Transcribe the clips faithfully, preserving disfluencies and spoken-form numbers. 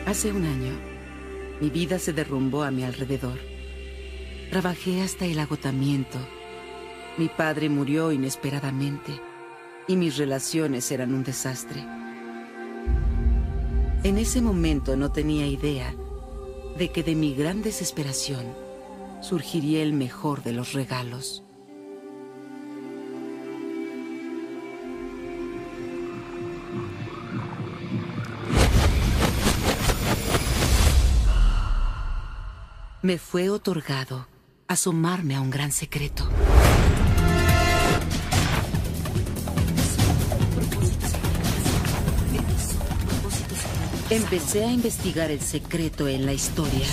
Hace un año, mi vida se derrumbó a mi alrededor. Trabajé hasta el agotamiento. Mi padre murió inesperadamente y mis relaciones eran un desastre. En ese momento no tenía idea de que de mi gran desesperación surgiría el mejor de los regalos. Me fue otorgado asomarme a un gran secreto. Empecé a investigar el secreto en la historia.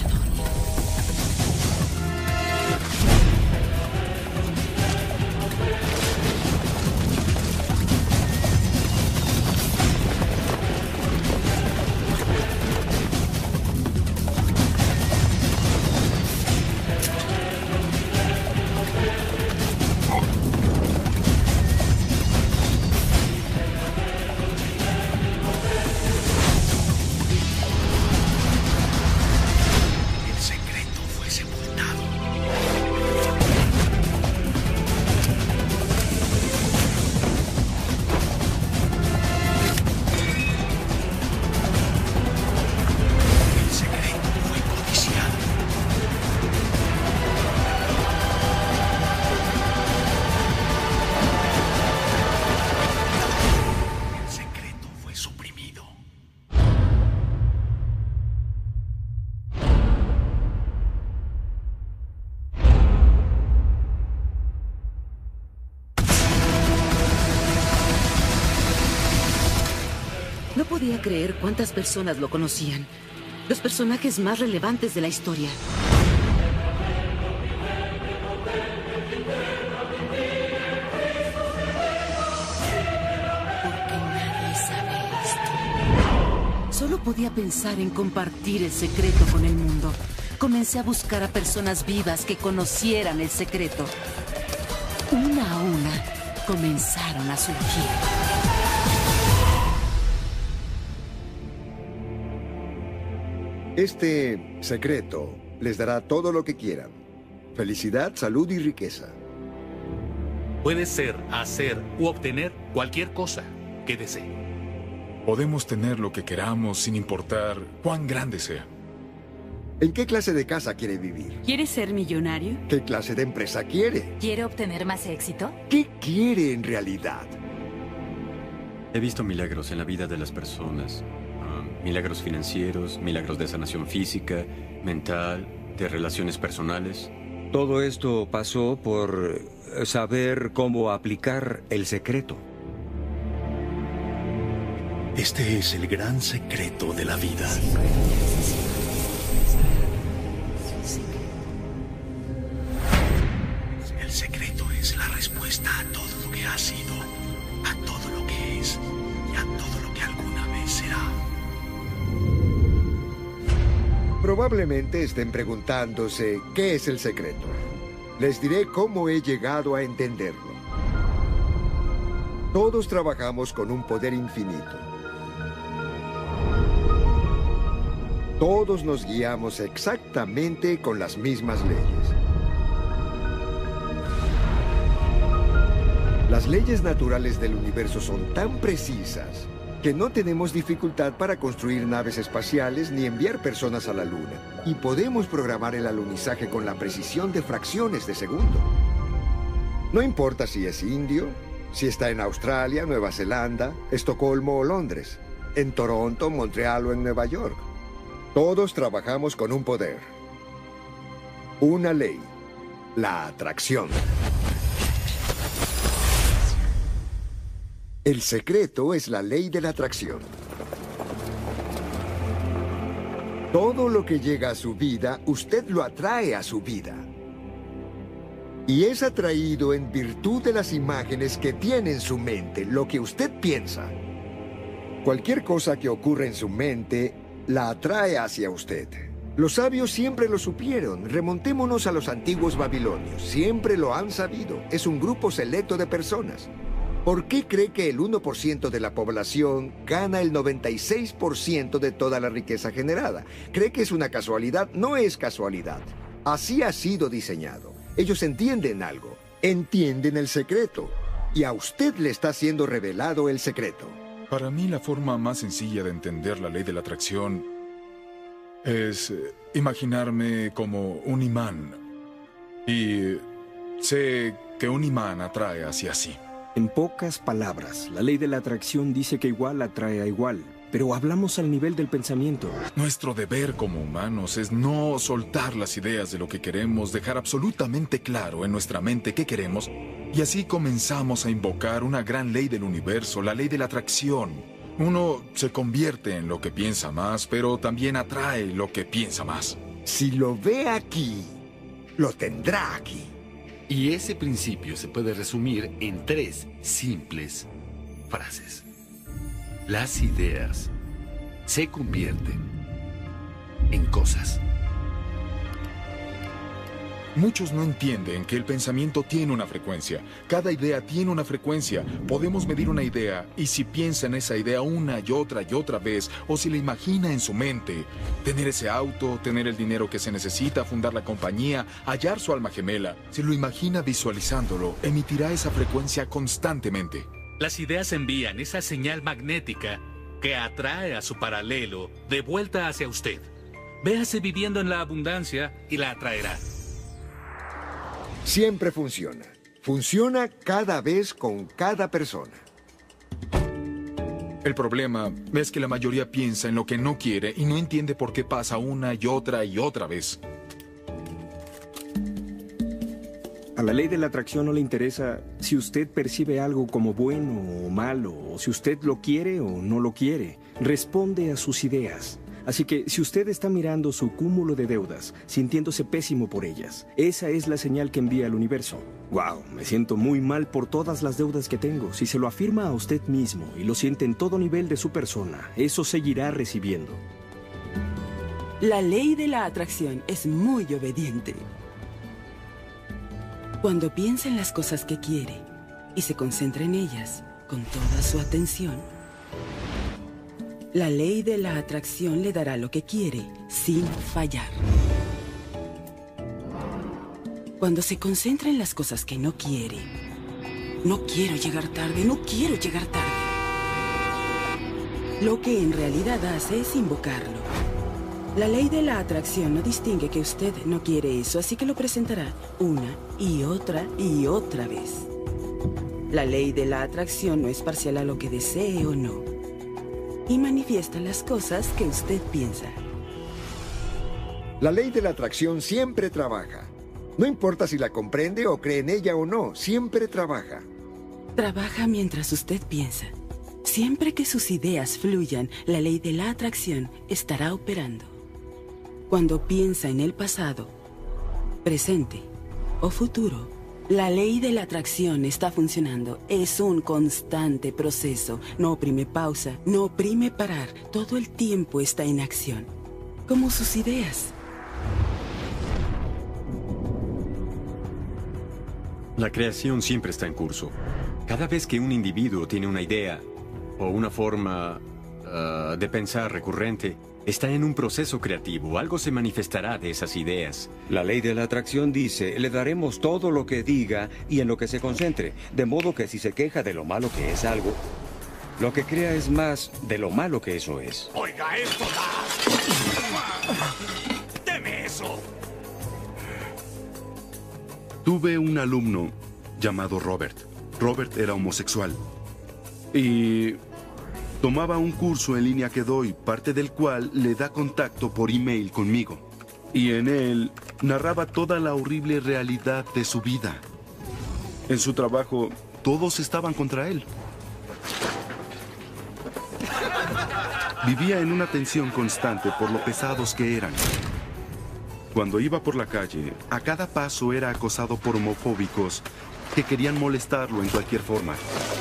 No podía creer cuántas personas lo conocían. Los personajes más relevantes de la historia. Porque nadie sabe esto. Solo podía pensar en compartir el secreto con el mundo. Comencé a buscar a personas vivas que conocieran el secreto. Una a una comenzaron a surgir. Este secreto les dará todo lo que quieran. Felicidad, salud y riqueza. Puede ser, hacer u obtener cualquier cosa que desee. Podemos tener lo que queramos sin importar cuán grande sea. ¿En qué clase de casa quiere vivir? ¿Quiere ser millonario? ¿Qué clase de empresa quiere? ¿Quiere obtener más éxito? ¿Qué quiere en realidad? He visto milagros en la vida de las personas. Uh, milagros financieros, milagros de sanación física, mental, de relaciones personales. Todo esto pasó por saber cómo aplicar el secreto. Este es el gran secreto de la vida. El secreto es la respuesta a todo lo que ha sido, a todo lo que es y a todo lo que alguna vez será. Probablemente estén preguntándose qué es el secreto. Les diré cómo he llegado a entenderlo. Todos trabajamos con un poder infinito. Todos nos guiamos exactamente con las mismas leyes. Las leyes naturales del universo son tan precisas que no tenemos dificultad para construir naves espaciales ni enviar personas a la Luna. Y podemos programar el alunizaje con la precisión de fracciones de segundo. No importa si es indio, si está en Australia, Nueva Zelanda, Estocolmo o Londres, en Toronto, Montreal o en Nueva York. Todos trabajamos con un poder. Una ley. La atracción. El secreto es la ley de la atracción. Todo lo que llega a su vida, usted lo atrae a su vida. Y es atraído en virtud de las imágenes que tiene en su mente, lo que usted piensa. Cualquier cosa que ocurra en su mente, la atrae hacia usted. Los sabios siempre lo supieron. Remontémonos a los antiguos babilonios. Siempre lo han sabido. Es un grupo selecto de personas. ¿Por qué cree que el uno por ciento de la población gana el noventa y seis por ciento de toda la riqueza generada? ¿Cree que es una casualidad? No es casualidad. Así ha sido diseñado. Ellos entienden algo. Entienden el secreto. Y a usted le está siendo revelado el secreto. Para mí, la forma más sencilla de entender la ley de la atracción es eh, imaginarme como un imán. Y sé que un imán atrae hacia sí. En pocas palabras, la ley de la atracción dice que igual atrae a igual, pero hablamos al nivel del pensamiento. Nuestro deber como humanos es no soltar las ideas de lo que queremos, dejar absolutamente claro en nuestra mente qué queremos, y así comenzamos a invocar una gran ley del universo, la ley de la atracción. Uno se convierte en lo que piensa más, pero también atrae lo que piensa más. Si lo ve aquí, lo tendrá aquí. Y ese principio se puede resumir en tres simples frases. Las ideas se convierten en cosas. Muchos no entienden que el pensamiento tiene una frecuencia. Cada idea tiene una frecuencia. Podemos medir una idea y si piensa en esa idea una y otra y otra vez, o si la imagina en su mente, tener ese auto, tener el dinero que se necesita, fundar la compañía, hallar su alma gemela, si lo imagina visualizándolo, emitirá esa frecuencia constantemente. Las ideas envían esa señal magnética que atrae a su paralelo de vuelta hacia usted. Véase viviendo en la abundancia y la atraerá. Siempre funciona. Funciona cada vez con cada persona. El problema es que la mayoría piensa en lo que no quiere y no entiende por qué pasa una y otra y otra vez. A la ley de la atracción no le interesa si usted percibe algo como bueno o malo, o si usted lo quiere o no lo quiere. Responde a sus ideas. Así que si usted está mirando su cúmulo de deudas, sintiéndose pésimo por ellas, esa es la señal que envía al universo. ¡Wow! Me siento muy mal por todas las deudas que tengo. Si se lo afirma a usted mismo y lo siente en todo nivel de su persona, eso seguirá recibiendo. La ley de la atracción es muy obediente. Cuando piensa en las cosas que quiere y se concentra en ellas con toda su atención, la ley de la atracción le dará lo que quiere, sin fallar. Cuando se concentra en las cosas que no quiere, no quiero llegar tarde, no quiero llegar tarde, lo que en realidad hace es invocarlo. La ley de la atracción no distingue que usted no quiere eso, así que lo presentará una y otra y otra vez. La ley de la atracción no es parcial a lo que desee o no, y manifiesta las cosas que usted piensa. La ley de la atracción siempre trabaja. No importa si la comprende o cree en ella o no, siempre trabaja. Trabaja mientras usted piensa. Siempre que sus ideas fluyan, la ley de la atracción estará operando. Cuando piensa en el pasado, presente o futuro, la ley de la atracción está funcionando. Es un constante proceso. No oprime pausa, no oprime parar. Todo el tiempo está en acción, como sus ideas. La creación siempre está en curso. Cada vez que un individuo tiene una idea o una forma uh, de pensar recurrente, está en un proceso creativo. Algo se manifestará de esas ideas. La ley de la atracción dice, le daremos todo lo que diga y en lo que se concentre. De modo que si se queja de lo malo que es algo, lo que crea es más de lo malo que eso es. Oiga, esto da... ¡Deme eso! Tuve un alumno llamado Robert. Robert era homosexual. Y tomaba un curso en línea que doy, parte del cual le da contacto por email conmigo. Y en él narraba toda la horrible realidad de su vida. En su trabajo, todos estaban contra él. Vivía en una tensión constante por lo pesados que eran. Cuando iba por la calle, a cada paso era acosado por homofóbicos que querían molestarlo en cualquier forma.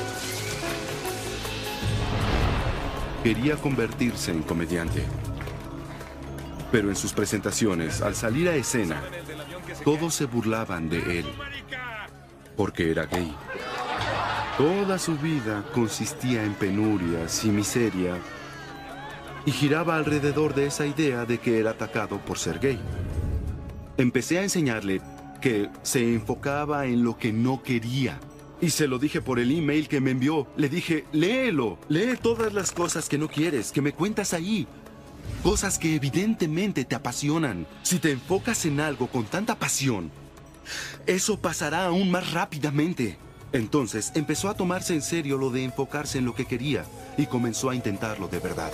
Quería convertirse en comediante. Pero en sus presentaciones, al salir a escena, todos se burlaban de él, porque era gay. Toda su vida consistía en penurias y miseria y giraba alrededor de esa idea de que era atacado por ser gay. Empecé a enseñarle que se enfocaba en lo que no quería. Y se lo dije por el email que me envió. Le dije, léelo, lee todas las cosas que no quieres, que me cuentas ahí. Cosas que evidentemente te apasionan. Si te enfocas en algo con tanta pasión, eso pasará aún más rápidamente. Entonces empezó a tomarse en serio lo de enfocarse en lo que quería y comenzó a intentarlo de verdad.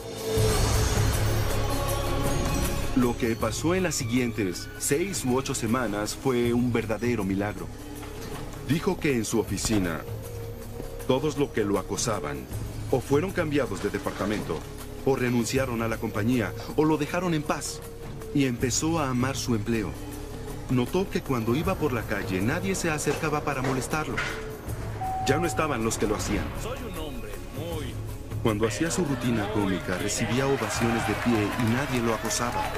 Lo que pasó en las siguientes seis u ocho semanas fue un verdadero milagro. Dijo que en su oficina, todos los que lo acosaban o fueron cambiados de departamento, o renunciaron a la compañía, o lo dejaron en paz, y empezó a amar su empleo. Notó que cuando iba por la calle, nadie se acercaba para molestarlo. Ya no estaban los que lo hacían. Soy un hombre muy... Cuando hacía su rutina cómica, recibía ovaciones de pie y nadie lo acosaba.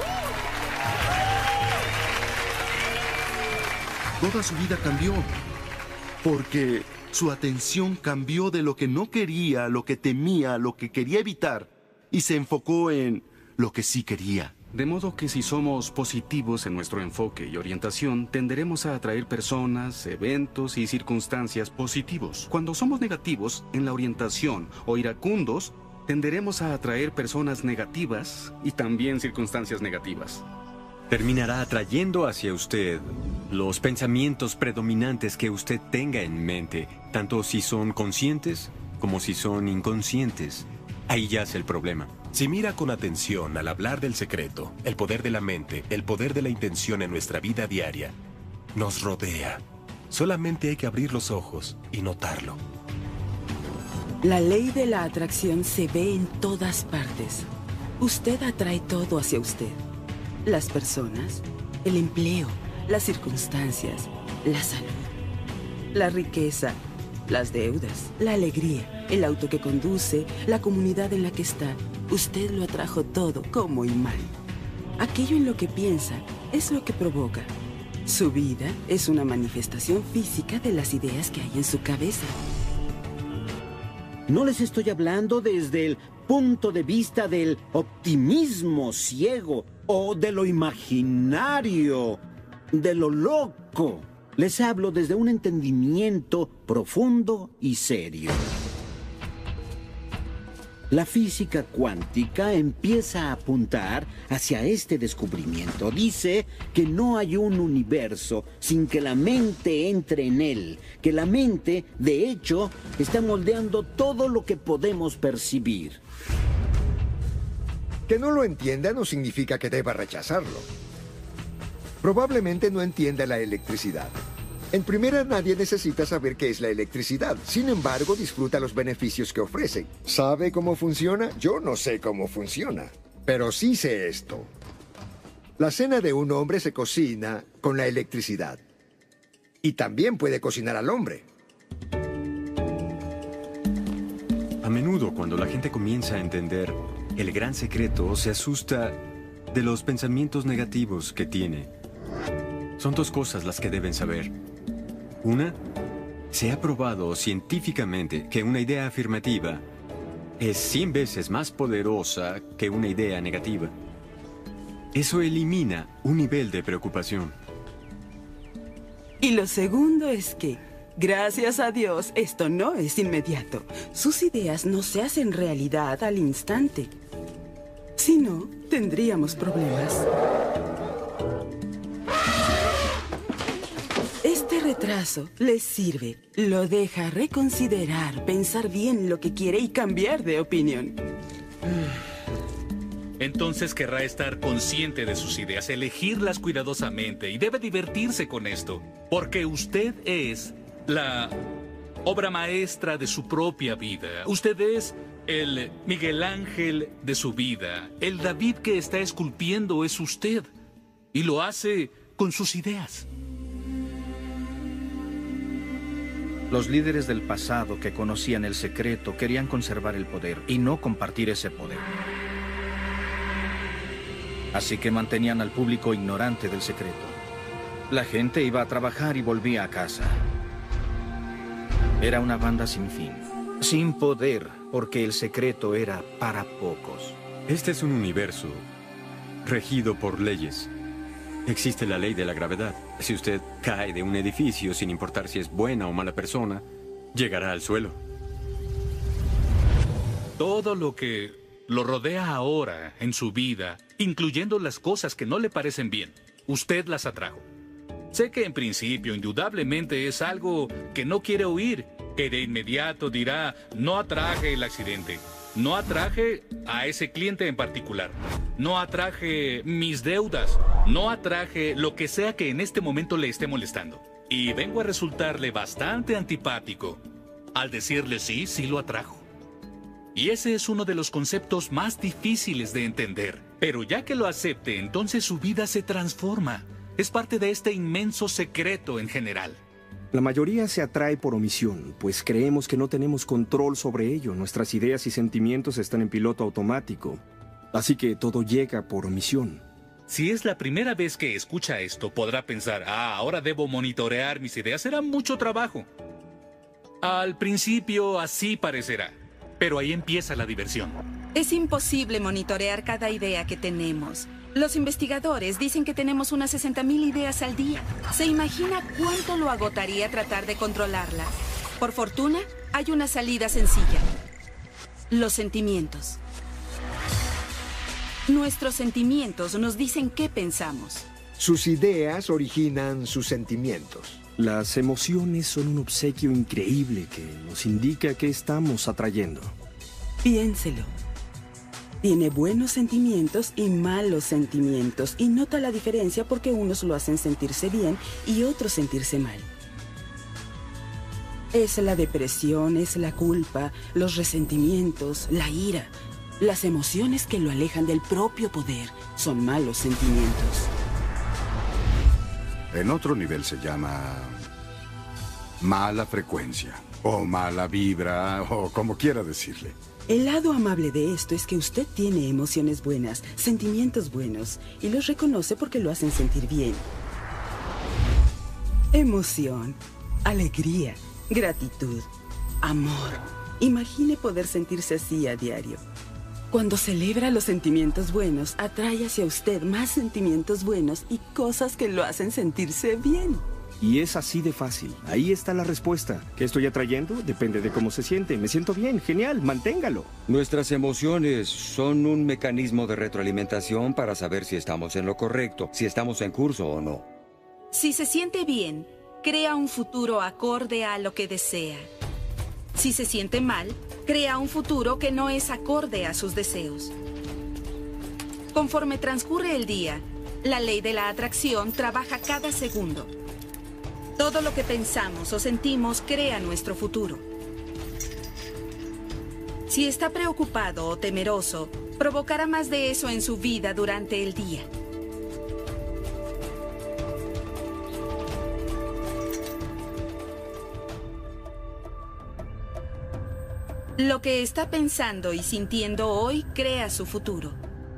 Toda su vida cambió, porque su atención cambió de lo que no quería, lo que temía, lo que quería evitar, y se enfocó en lo que sí quería. De modo que si somos positivos en nuestro enfoque y orientación, tenderemos a atraer personas, eventos y circunstancias positivos. Cuando somos negativos en la orientación o iracundos, tenderemos a atraer personas negativas y también circunstancias negativas. Terminará atrayendo hacia usted los pensamientos predominantes que usted tenga en mente, tanto si son conscientes como si son inconscientes. Ahí yace el problema. Si mira con atención al hablar del secreto, el poder de la mente, el poder de la intención en nuestra vida diaria, nos rodea. Solamente hay que abrir los ojos y notarlo. La ley de la atracción se ve en todas partes. Usted atrae todo hacia usted. Las personas, el empleo, las circunstancias, la salud, la riqueza, las deudas, la alegría, el auto que conduce, la comunidad en la que está. Usted lo atrajo todo, como y mal. Aquello en lo que piensa es lo que provoca. Su vida es una manifestación física de las ideas que hay en su cabeza. No les estoy hablando desde el punto de vista del optimismo ciego o de lo imaginario, de lo loco. Les hablo desde un entendimiento profundo y serio. La física cuántica empieza a apuntar hacia este descubrimiento. Dice que no hay un universo sin que la mente entre en él, que la mente, de hecho, está moldeando todo lo que podemos percibir. Que no lo entienda no significa que deba rechazarlo. Probablemente no entienda la electricidad. En primera, nadie necesita saber qué es la electricidad. Sin embargo, disfruta los beneficios que ofrece. ¿Sabe cómo funciona? Yo no sé cómo funciona. Pero sí sé esto. La cena de un hombre se cocina con la electricidad. Y también puede cocinar al hombre. A menudo, cuando la gente comienza a entender el gran secreto, se asusta de los pensamientos negativos que tiene. Son dos cosas las que deben saber. Una, se ha probado científicamente que una idea afirmativa es cien veces más poderosa que una idea negativa. Eso elimina un nivel de preocupación. Y lo segundo es que, gracias a Dios, esto no es inmediato. Sus ideas no se hacen realidad al instante. Si no, tendríamos problemas. Este retraso les sirve, lo deja reconsiderar, pensar bien lo que quiere y cambiar de opinión. Entonces querrá estar consciente de sus ideas, elegirlas cuidadosamente y debe divertirse con esto, porque usted es la obra maestra de su propia vida. Usted es el Miguel Ángel de su vida. El David que está esculpiendo es usted y lo hace con sus ideas. Los líderes del pasado que conocían el secreto querían conservar el poder y no compartir ese poder. Así que mantenían al público ignorante del secreto. La gente iba a trabajar y volvía a casa. Era una banda sin fin, sin poder, porque el secreto era para pocos. Este es un universo regido por leyes. Existe la ley de la gravedad. Si usted cae de un edificio, sin importar si es buena o mala persona, llegará al suelo. Todo lo que lo rodea ahora en su vida, incluyendo las cosas que no le parecen bien, usted las atrajo. Sé que en principio, indudablemente, es algo que no quiere oír, que de inmediato dirá, no atraje el accidente, no atraje a ese cliente en particular, no atraje mis deudas, no atraje lo que sea que en este momento le esté molestando. Y vengo a resultarle bastante antipático al decirle sí, sí lo atrajo. Y ese es uno de los conceptos más difíciles de entender. Pero ya que lo acepte, entonces su vida se transforma. Es parte de este inmenso secreto en general. La mayoría se atrae por omisión, pues creemos que no tenemos control sobre ello. Nuestras ideas y sentimientos están en piloto automático. Así que todo llega por omisión. Si es la primera vez que escucha esto, podrá pensar, ah, ahora debo monitorear mis ideas, será mucho trabajo. Al principio así parecerá, pero ahí empieza la diversión. Es imposible monitorear cada idea que tenemos. Los investigadores dicen que tenemos unas sesenta mil ideas al día. ¿Se imagina cuánto lo agotaría tratar de controlarlas? Por fortuna, hay una salida sencilla. Los sentimientos. Nuestros sentimientos nos dicen qué pensamos. Sus ideas originan sus sentimientos. Las emociones son un obsequio increíble que nos indica qué estamos atrayendo. Piénselo. Tiene buenos sentimientos y malos sentimientos, y nota la diferencia porque unos lo hacen sentirse bien y otros sentirse mal. Es la depresión, es la culpa, los resentimientos, la ira. Las emociones que lo alejan del propio poder son malos sentimientos. En otro nivel se llama mala frecuencia, o mala vibra, o como quiera decirle. El lado amable de esto es que usted tiene emociones buenas, sentimientos buenos, y los reconoce porque lo hacen sentir bien. Emoción, alegría, gratitud, amor. Imagine poder sentirse así a diario. Cuando celebra los sentimientos buenos, atrae hacia usted más sentimientos buenos y cosas que lo hacen sentirse bien. Y es así de fácil. Ahí está la respuesta. ¿Qué estoy atrayendo? Depende de cómo se siente. Me siento bien, genial, manténgalo. Nuestras emociones son un mecanismo de retroalimentación para saber si estamos en lo correcto, si estamos en curso o no. Si se siente bien, crea un futuro acorde a lo que desea. Si se siente mal, crea un futuro que no es acorde a sus deseos. Conforme transcurre el día, la ley de la atracción trabaja cada segundo. Todo lo que pensamos o sentimos crea nuestro futuro. Si está preocupado o temeroso, provocará más de eso en su vida durante el día. Lo que está pensando y sintiendo hoy crea su futuro.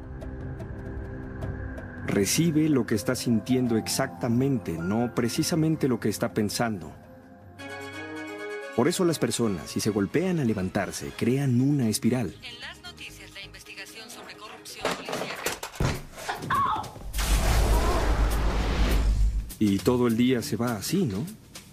Recibe lo que está sintiendo exactamente, no precisamente lo que está pensando. Por eso las personas, si se golpean al levantarse, crean una espiral. En las noticias, la investigación sobre corrupción policíaca. Y todo el día se va así, ¿no?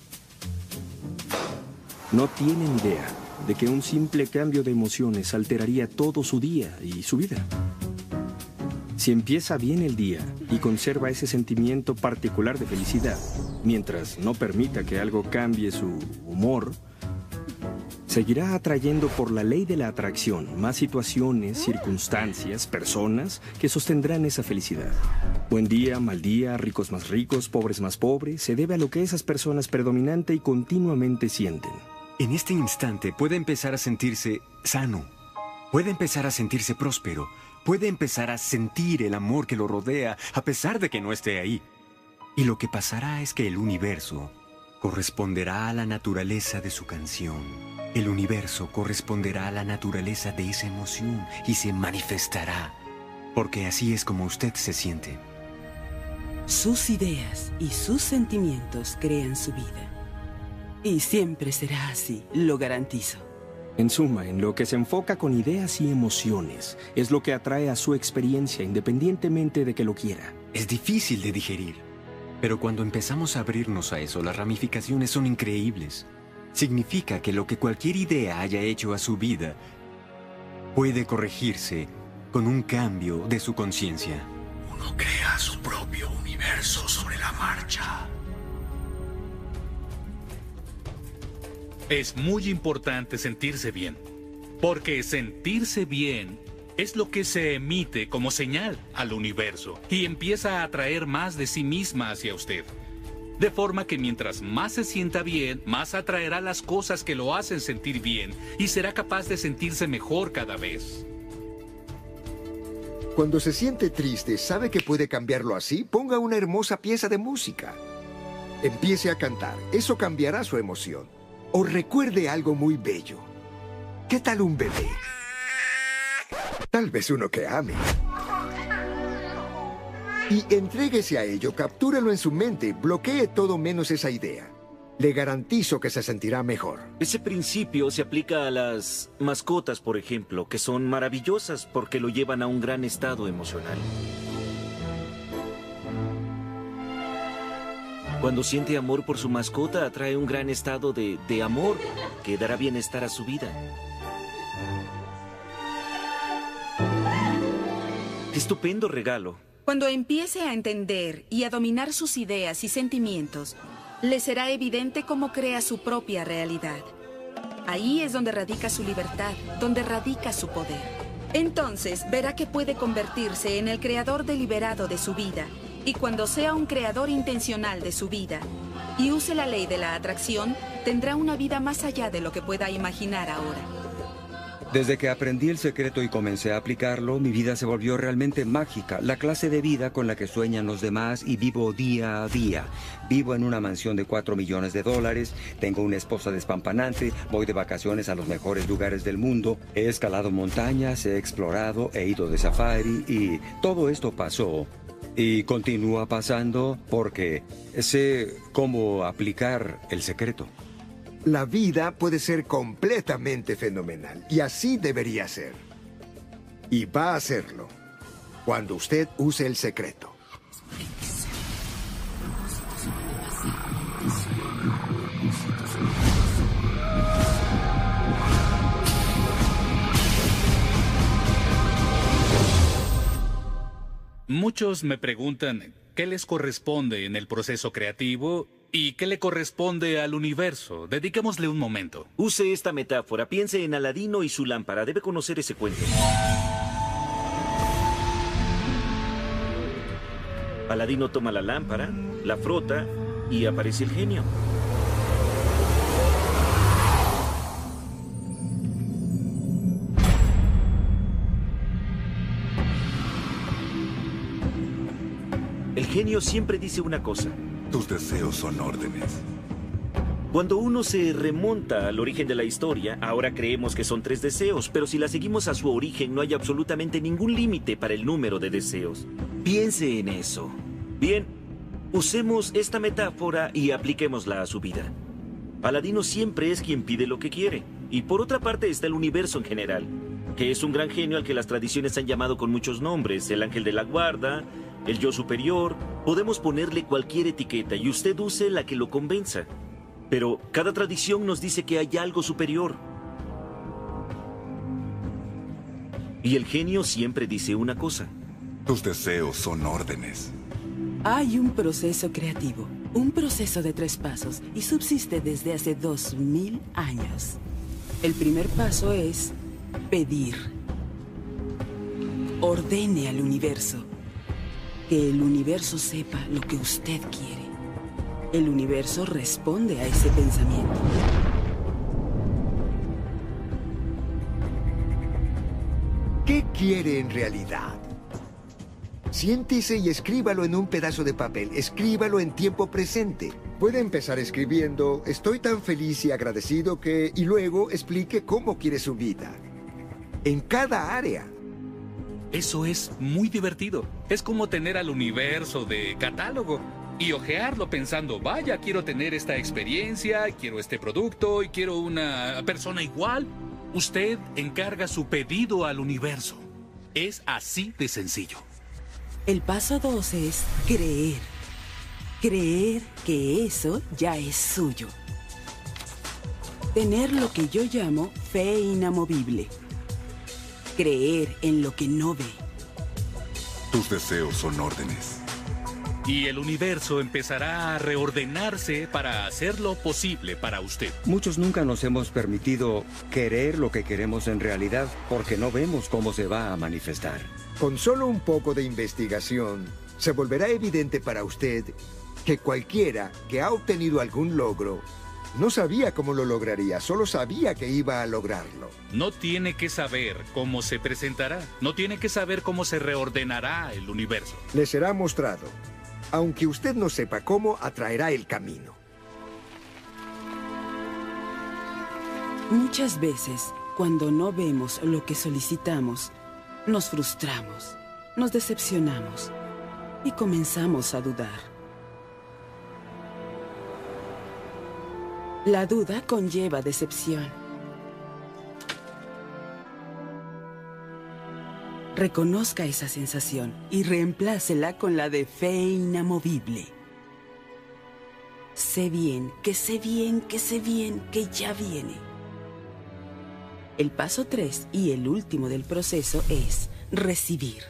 No tienen idea de que un simple cambio de emociones alteraría todo su día y su vida. Si empieza bien el día y conserva ese sentimiento particular de felicidad, mientras no permita que algo cambie su humor, seguirá atrayendo por la ley de la atracción más situaciones, circunstancias, personas que sostendrán esa felicidad. Buen día, mal día, ricos más ricos, pobres más pobres, se debe a lo que esas personas predominante y continuamente sienten. En este instante puede empezar a sentirse sano, puede empezar a sentirse próspero, puede empezar a sentir el amor que lo rodea a pesar de que no esté ahí. Y lo que pasará es que el universo corresponderá a la naturaleza de su canción. El universo corresponderá a la naturaleza de esa emoción y se manifestará, porque así es como usted se siente. Sus ideas y sus sentimientos crean su vida. Y siempre será así, lo garantizo. En suma, en lo que se enfoca con ideas y emociones, es lo que atrae a su experiencia independientemente de que lo quiera. Es difícil de digerir, pero cuando empezamos a abrirnos a eso, las ramificaciones son increíbles. Significa que lo que cualquier idea haya hecho a su vida puede corregirse con un cambio de su conciencia. Uno crea su propio universo sobre la marcha. Es muy importante sentirse bien, porque sentirse bien es lo que se emite como señal al universo y empieza a atraer más de sí misma hacia usted. De forma que mientras más se sienta bien, más atraerá las cosas que lo hacen sentir bien y será capaz de sentirse mejor cada vez. Cuando se siente triste, ¿sabe que puede cambiarlo así? Ponga una hermosa pieza de música. Empiece a cantar. Eso cambiará su emoción. O recuerde algo muy bello. ¿Qué tal un bebé? Tal vez uno que ame. Y entréguese a ello, captúrelo en su mente, bloquee todo menos esa idea. Le garantizo que se sentirá mejor. Ese principio se aplica a las mascotas, por ejemplo, que son maravillosas porque lo llevan a un gran estado emocional. Cuando siente amor por su mascota, atrae un gran estado de, de amor que dará bienestar a su vida. ¡Qué estupendo regalo! Cuando empiece a entender y a dominar sus ideas y sentimientos, le será evidente cómo crea su propia realidad. Ahí es donde radica su libertad, donde radica su poder. Entonces verá que puede convertirse en el creador deliberado de su vida. Y cuando sea un creador intencional de su vida y use la ley de la atracción, tendrá una vida más allá de lo que pueda imaginar ahora. Desde que aprendí el secreto y comencé a aplicarlo, mi vida se volvió realmente mágica. La clase de vida con la que sueñan los demás y vivo día a día. Vivo en una mansión de cuatro millones de dólares, tengo una esposa despampanante, voy de vacaciones a los mejores lugares del mundo, he escalado montañas, he explorado, he ido de safari y todo esto pasó. Y continúa pasando porque sé cómo aplicar el secreto. La vida puede ser completamente fenomenal, y así debería ser. Y va a serlo, cuando usted use el secreto. Muchos me preguntan qué les corresponde en el proceso creativo y qué le corresponde al universo. Dediquémosle un momento. Use esta metáfora. Piense en Aladino y su lámpara. Debe conocer ese cuento. Aladino toma la lámpara, la frota y aparece el genio. El genio siempre dice una cosa. Tus deseos son órdenes. Cuando uno se remonta al origen de la historia, ahora creemos que son tres deseos, pero si la seguimos a su origen no hay absolutamente ningún límite para el número de deseos. Piense en eso. Bien, usemos esta metáfora y apliquémosla a su vida. Aladino siempre es quien pide lo que quiere. Y por otra parte está el universo en general, que es un gran genio al que las tradiciones han llamado con muchos nombres. El ángel de la guarda, el yo superior. Podemos ponerle cualquier etiqueta y usted use la que lo convenza. Pero cada tradición nos dice que hay algo superior. Y el genio siempre dice una cosa. Tus deseos son órdenes. Hay un proceso creativo, un proceso de tres pasos, y subsiste desde hace dos mil años. El primer paso es pedir. Ordene al universo. Que el universo sepa lo que usted quiere. El universo responde a ese pensamiento. ¿Qué quiere en realidad? Siéntese y escríbalo en un pedazo de papel. Escríbalo en tiempo presente. Puede empezar escribiendo, estoy tan feliz y agradecido que... Y luego explique cómo quiere su vida. En cada área. Eso es muy divertido. Es como tener al universo de catálogo. y hojearlo pensando, vaya, quiero tener esta experiencia, quiero este producto y quiero una persona igual, usted encarga su pedido al universo. Es así de sencillo. El paso dos es creer. Creer que eso ya es suyo. Tener lo que yo llamo fe inamovible. Creer en lo que no ve. Tus deseos son órdenes. Y el universo empezará a reordenarse para hacerlo posible para usted. Muchos nunca nos hemos permitido querer lo que queremos en realidad porque no vemos cómo se va a manifestar. Con solo un poco de investigación, se volverá evidente para usted que cualquiera que ha obtenido algún logro no sabía cómo lo lograría, solo sabía que iba a lograrlo. No tiene que saber cómo se presentará, no tiene que saber cómo se reordenará el universo. Le será mostrado. Aunque usted no sepa cómo, atraerá el camino. Muchas veces, cuando no vemos lo que solicitamos, nos frustramos, nos decepcionamos y comenzamos a dudar. La duda conlleva decepción. Reconozca esa sensación y reemplácela con la de fe inamovible. Sé bien, que sé bien, que sé bien, que ya viene. El paso tres y el último del proceso es recibir.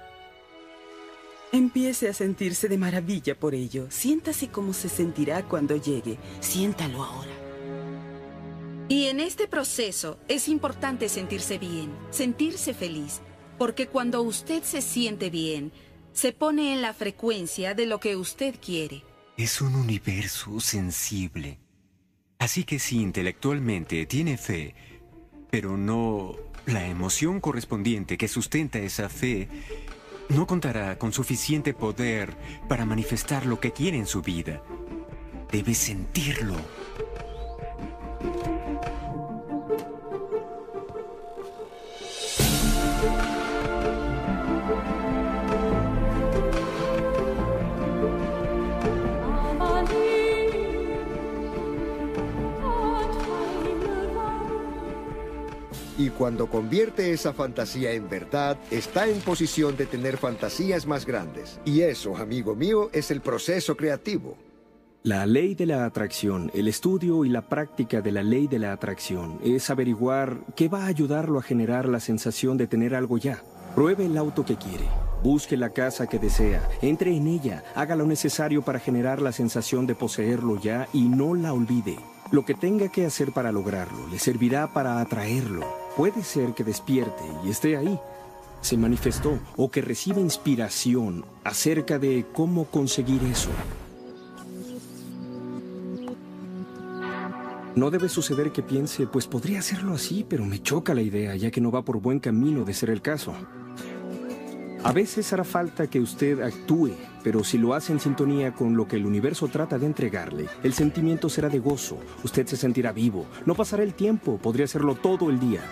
Empiece a sentirse de maravilla por ello. Siéntase cómo se sentirá cuando llegue. Siéntalo ahora. Y en este proceso es importante sentirse bien, sentirse feliz. Porque cuando usted se siente bien, se pone en la frecuencia de lo que usted quiere. Es un universo sensible. Así que si intelectualmente tiene fe, pero no la emoción correspondiente que sustenta esa fe, no contará con suficiente poder para manifestar lo que quiere en su vida. Debe sentirlo. Y cuando convierte esa fantasía en verdad, está en posición de tener fantasías más grandes. Y eso, amigo mío, es el proceso creativo. La ley de la atracción, el estudio y la práctica de la ley de la atracción es averiguar qué va a ayudarlo a generar la sensación de tener algo ya. Pruebe el auto que quiere, busque la casa que desea, entre en ella, haga lo necesario para generar la sensación de poseerlo ya y no la olvide. Lo que tenga que hacer para lograrlo le servirá para atraerlo. Puede ser que despierte y esté ahí. Se manifestó o que reciba inspiración acerca de cómo conseguir eso. No debe suceder que piense, pues podría hacerlo así, pero me choca la idea, ya que no va por buen camino de ser el caso. A veces hará falta que usted actúe, pero si lo hace en sintonía con lo que el universo trata de entregarle, el sentimiento será de gozo, usted se sentirá vivo, no pasará el tiempo, podría hacerlo todo el día.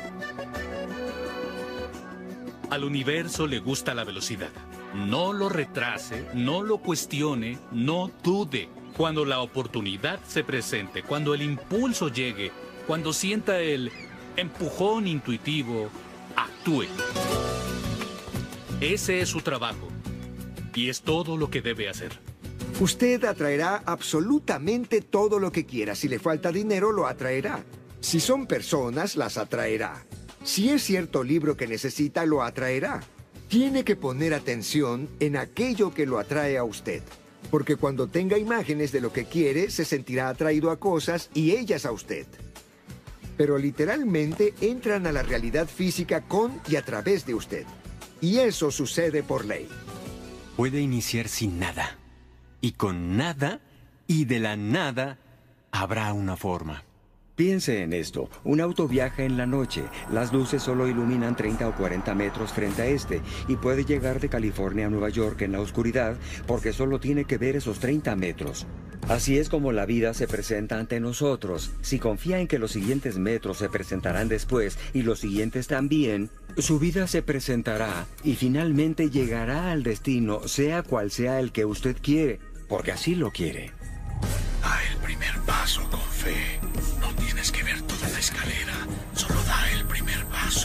Al universo le gusta la velocidad. No lo retrase, no lo cuestione, no dude. Cuando la oportunidad se presente, cuando el impulso llegue, cuando sienta el empujón intuitivo, actúe. Ese es su trabajo. Y es todo lo que debe hacer. Usted atraerá absolutamente todo lo que quiera. Si le falta dinero, lo atraerá. Si son personas, las atraerá. Si es cierto libro que necesita, lo atraerá. Tiene que poner atención en aquello que lo atrae a usted. Porque cuando tenga imágenes de lo que quiere, se sentirá atraído a cosas y ellas a usted. Pero literalmente entran a la realidad física con y a través de usted. Y eso sucede por ley. Puede iniciar sin nada. Y con nada, y de la nada, habrá una forma. Piense en esto. Un auto viaja en la noche. Las luces solo iluminan treinta o cuarenta metros frente a este y puede llegar de California a Nueva York en la oscuridad porque solo tiene que ver esos treinta metros. Así es como la vida se presenta ante nosotros. Si confía en que los siguientes metros se presentarán después y los siguientes también, su vida se presentará y finalmente llegará al destino, sea cual sea el que usted quiere. porque así lo quiere. Da el primer paso con fe. No tienes que ver toda la escalera, solo da el primer paso.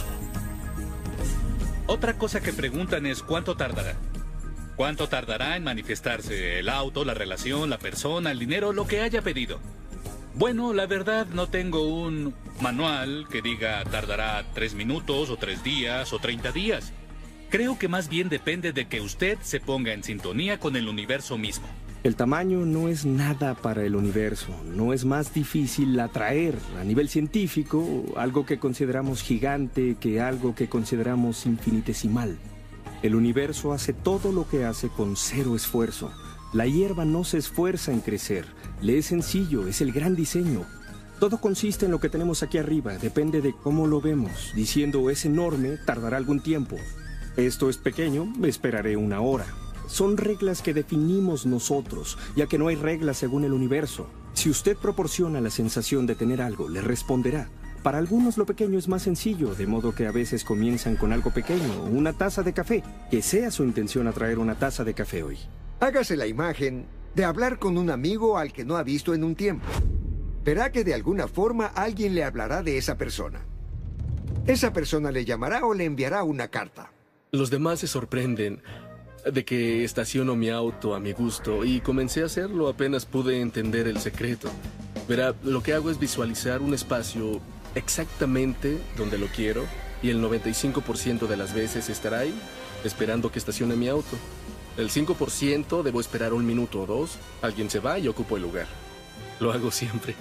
Otra cosa que preguntan es ¿cuánto tardará? ¿Cuánto tardará en manifestarse el auto, la relación, la persona, el dinero, lo que haya pedido? Bueno, la verdad no tengo un manual que diga tardará tres minutos o tres días o treinta días. Creo que más bien depende de que usted se ponga en sintonía con el universo mismo. El tamaño no es nada para el universo. No es más difícil atraer a nivel científico algo que consideramos gigante que algo que consideramos infinitesimal. El universo hace todo lo que hace con cero esfuerzo. La hierba no se esfuerza en crecer. Le es sencillo, es el gran diseño. Todo consiste en lo que tenemos aquí arriba, depende de cómo lo vemos. Diciendo es enorme, tardará algún tiempo. Esto es pequeño, esperaré una hora. Son reglas que definimos nosotros, ya que no hay reglas según el universo. Si usted proporciona la sensación de tener algo, le responderá. Para algunos lo pequeño es más sencillo, de modo que a veces comienzan con algo pequeño, una taza de café. Que sea su intención atraer una taza de café hoy. Hágase la imagen de hablar con un amigo al que no ha visto en un tiempo. Verá que de alguna forma alguien le hablará de esa persona. Esa persona le llamará o le enviará una carta. Los demás se sorprenden de que estaciono mi auto a mi gusto y comencé a hacerlo apenas pude entender el secreto. Verá, lo que hago es visualizar un espacio exactamente donde lo quiero y el noventa y cinco por ciento de las veces estará ahí, esperando que estacione mi auto. El cinco por ciento debo esperar un minuto o dos, alguien se va y ocupo el lugar. Lo hago siempre.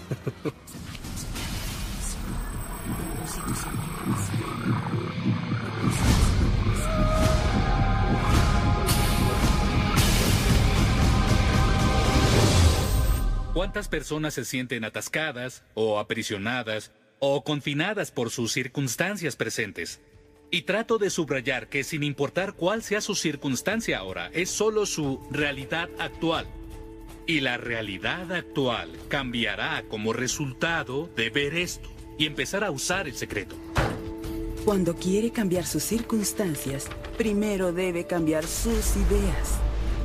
¿Cuántas personas se sienten atascadas o aprisionadas o confinadas por sus circunstancias presentes? Y trato de subrayar que sin importar cuál sea su circunstancia ahora, es solo su realidad actual. Y la realidad actual cambiará como resultado de ver esto y empezar a usar el secreto. Cuando quiere cambiar sus circunstancias, primero debe cambiar sus ideas.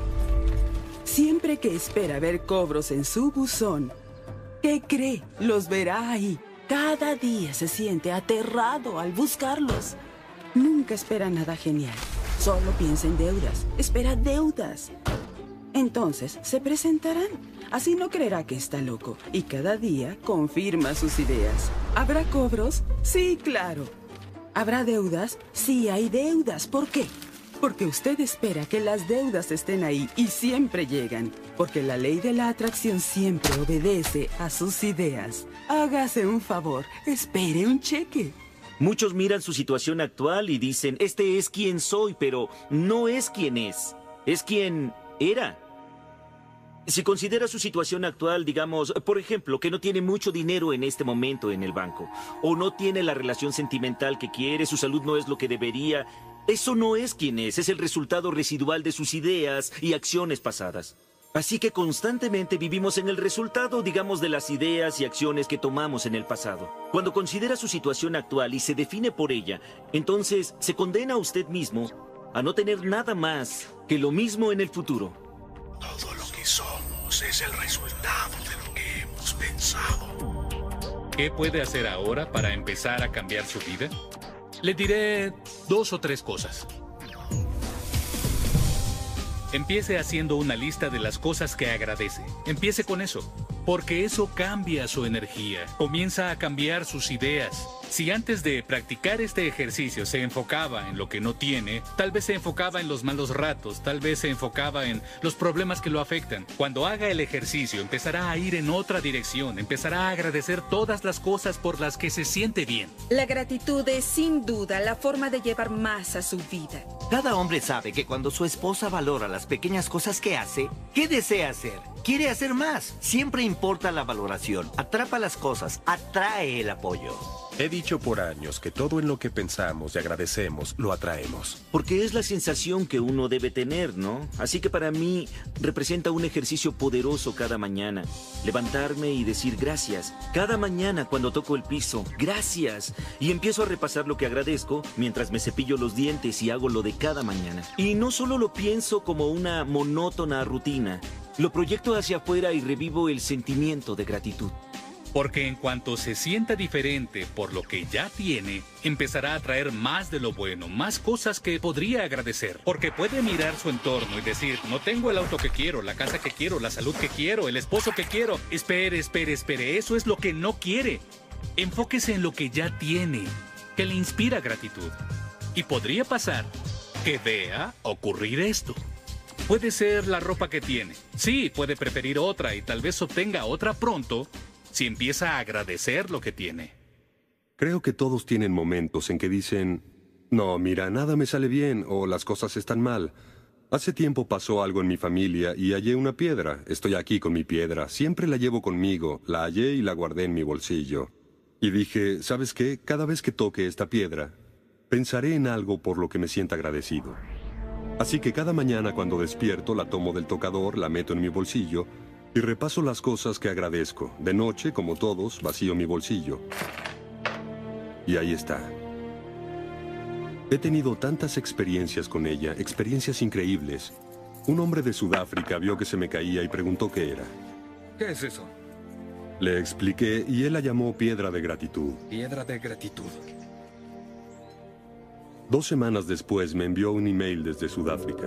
Siempre que espera ver cobros en su buzón, ¿qué cree? Los verá ahí. Cada día se siente aterrado al buscarlos. Nunca espera nada genial. Solo piensa en deudas. Espera deudas. Entonces se presentarán. Así no creerá que está loco. Y cada día confirma sus ideas. ¿Habrá cobros? Sí, claro. ¿Habrá deudas? Sí, hay deudas. ¿Por qué? Porque usted espera que las deudas estén ahí y siempre llegan. Porque la ley de la atracción siempre obedece a sus ideas. Hágase un favor, espere un cheque. Muchos miran su situación actual y dicen, este es quien soy, pero no es quien es. Es quien era. Si considera su situación actual, digamos, por ejemplo, que no tiene mucho dinero en este momento en el banco, o no tiene la relación sentimental que quiere, su salud no es lo que debería, eso no es quien es, es el resultado residual de sus ideas y acciones pasadas. Así que constantemente vivimos en el resultado, digamos, de las ideas y acciones que tomamos en el pasado. Cuando considera su situación actual y se define por ella, entonces se condena a usted mismo a no tener nada más que lo mismo en el futuro. Todo lo que somos es el resultado de lo que hemos pensado. ¿Qué puede hacer ahora para empezar a cambiar su vida? Le diré dos o tres cosas. Empiece haciendo una lista de las cosas que agradece. Empiece con eso, porque eso cambia su energía. Comienza a cambiar sus ideas. Si antes de practicar este ejercicio se enfocaba en lo que no tiene, tal vez se enfocaba en los malos ratos, tal vez se enfocaba en los problemas que lo afectan. Cuando haga el ejercicio, empezará a ir en otra dirección, empezará a agradecer todas las cosas por las que se siente bien. La gratitud es sin duda la forma de llevar más a su vida. Cada hombre sabe que cuando su esposa valora las pequeñas cosas que hace, ¿qué desea hacer? Quiere hacer más. Siempre importa la valoración. Atrapa las cosas, atrae el apoyo. He dicho por años que todo en lo que pensamos y agradecemos lo atraemos. Porque es la sensación que uno debe tener, ¿no? Así que para mí representa un ejercicio poderoso cada mañana. Levantarme y decir gracias. Cada mañana cuando toco el piso, gracias. Y empiezo a repasar lo que agradezco mientras me cepillo los dientes y hago lo de cada mañana. Y no solo lo pienso como una monótona rutina. Lo proyecto hacia afuera y revivo el sentimiento de gratitud. Porque en cuanto se sienta diferente por lo que ya tiene, empezará a traer más de lo bueno, más cosas que podría agradecer. Porque puede mirar su entorno y decir, no tengo el auto que quiero, la casa que quiero, la salud que quiero, el esposo que quiero. Espere, espere, espere, eso es lo que no quiere. Enfóquese en lo que ya tiene, que le inspira gratitud. Y podría pasar que vea ocurrir esto. Puede ser la ropa que tiene. Sí, puede preferir otra y tal vez obtenga otra pronto, si empieza a agradecer lo que tiene. Creo que todos tienen momentos en que dicen, no, mira, nada me sale bien o las cosas están mal. Hace tiempo pasó algo en mi familia y hallé una piedra. Estoy aquí con mi piedra. Siempre la llevo conmigo. La hallé y la guardé en mi bolsillo. Y dije, ¿sabes qué? Cada vez que toque esta piedra, pensaré en algo por lo que me sienta agradecido. Así que cada mañana cuando despierto la tomo del tocador, la meto en mi bolsillo y repaso las cosas que agradezco. De noche, como todos, vacío mi bolsillo. Y ahí está. He tenido tantas experiencias con ella, experiencias increíbles. Un hombre de Sudáfrica vio que se me caía y preguntó qué era. ¿Qué es eso? Le expliqué y él la llamó piedra de gratitud. Piedra de gratitud. Dos semanas después me envió un email desde Sudáfrica.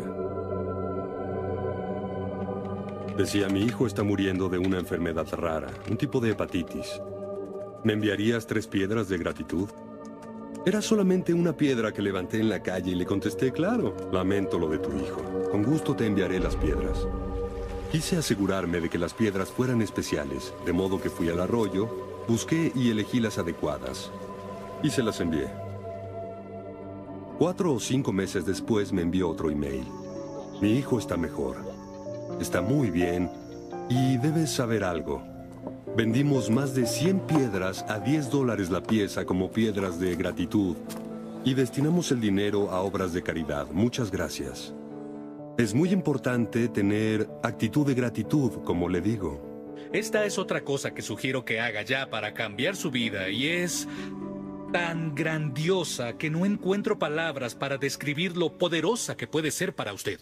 Decía, mi hijo está muriendo de una enfermedad rara, un tipo de hepatitis. ¿Me enviarías tres piedras de gratitud? Era solamente una piedra que levanté en la calle y le contesté, claro, lamento lo de tu hijo. Con gusto te enviaré las piedras. Quise asegurarme de que las piedras fueran especiales, de modo que fui al arroyo, busqué y elegí las adecuadas. Y se las envié. Cuatro o cinco meses después me envió otro email. Mi hijo está mejor. Está muy bien y debes saber algo. Vendimos más de cien piedras a diez dólares la pieza como piedras de gratitud y destinamos el dinero a obras de caridad. Muchas gracias. Es muy importante tener actitud de gratitud, como le digo. Esta es otra cosa que sugiero que haga ya para cambiar su vida y es tan grandiosa que no encuentro palabras para describir lo poderosa que puede ser para usted.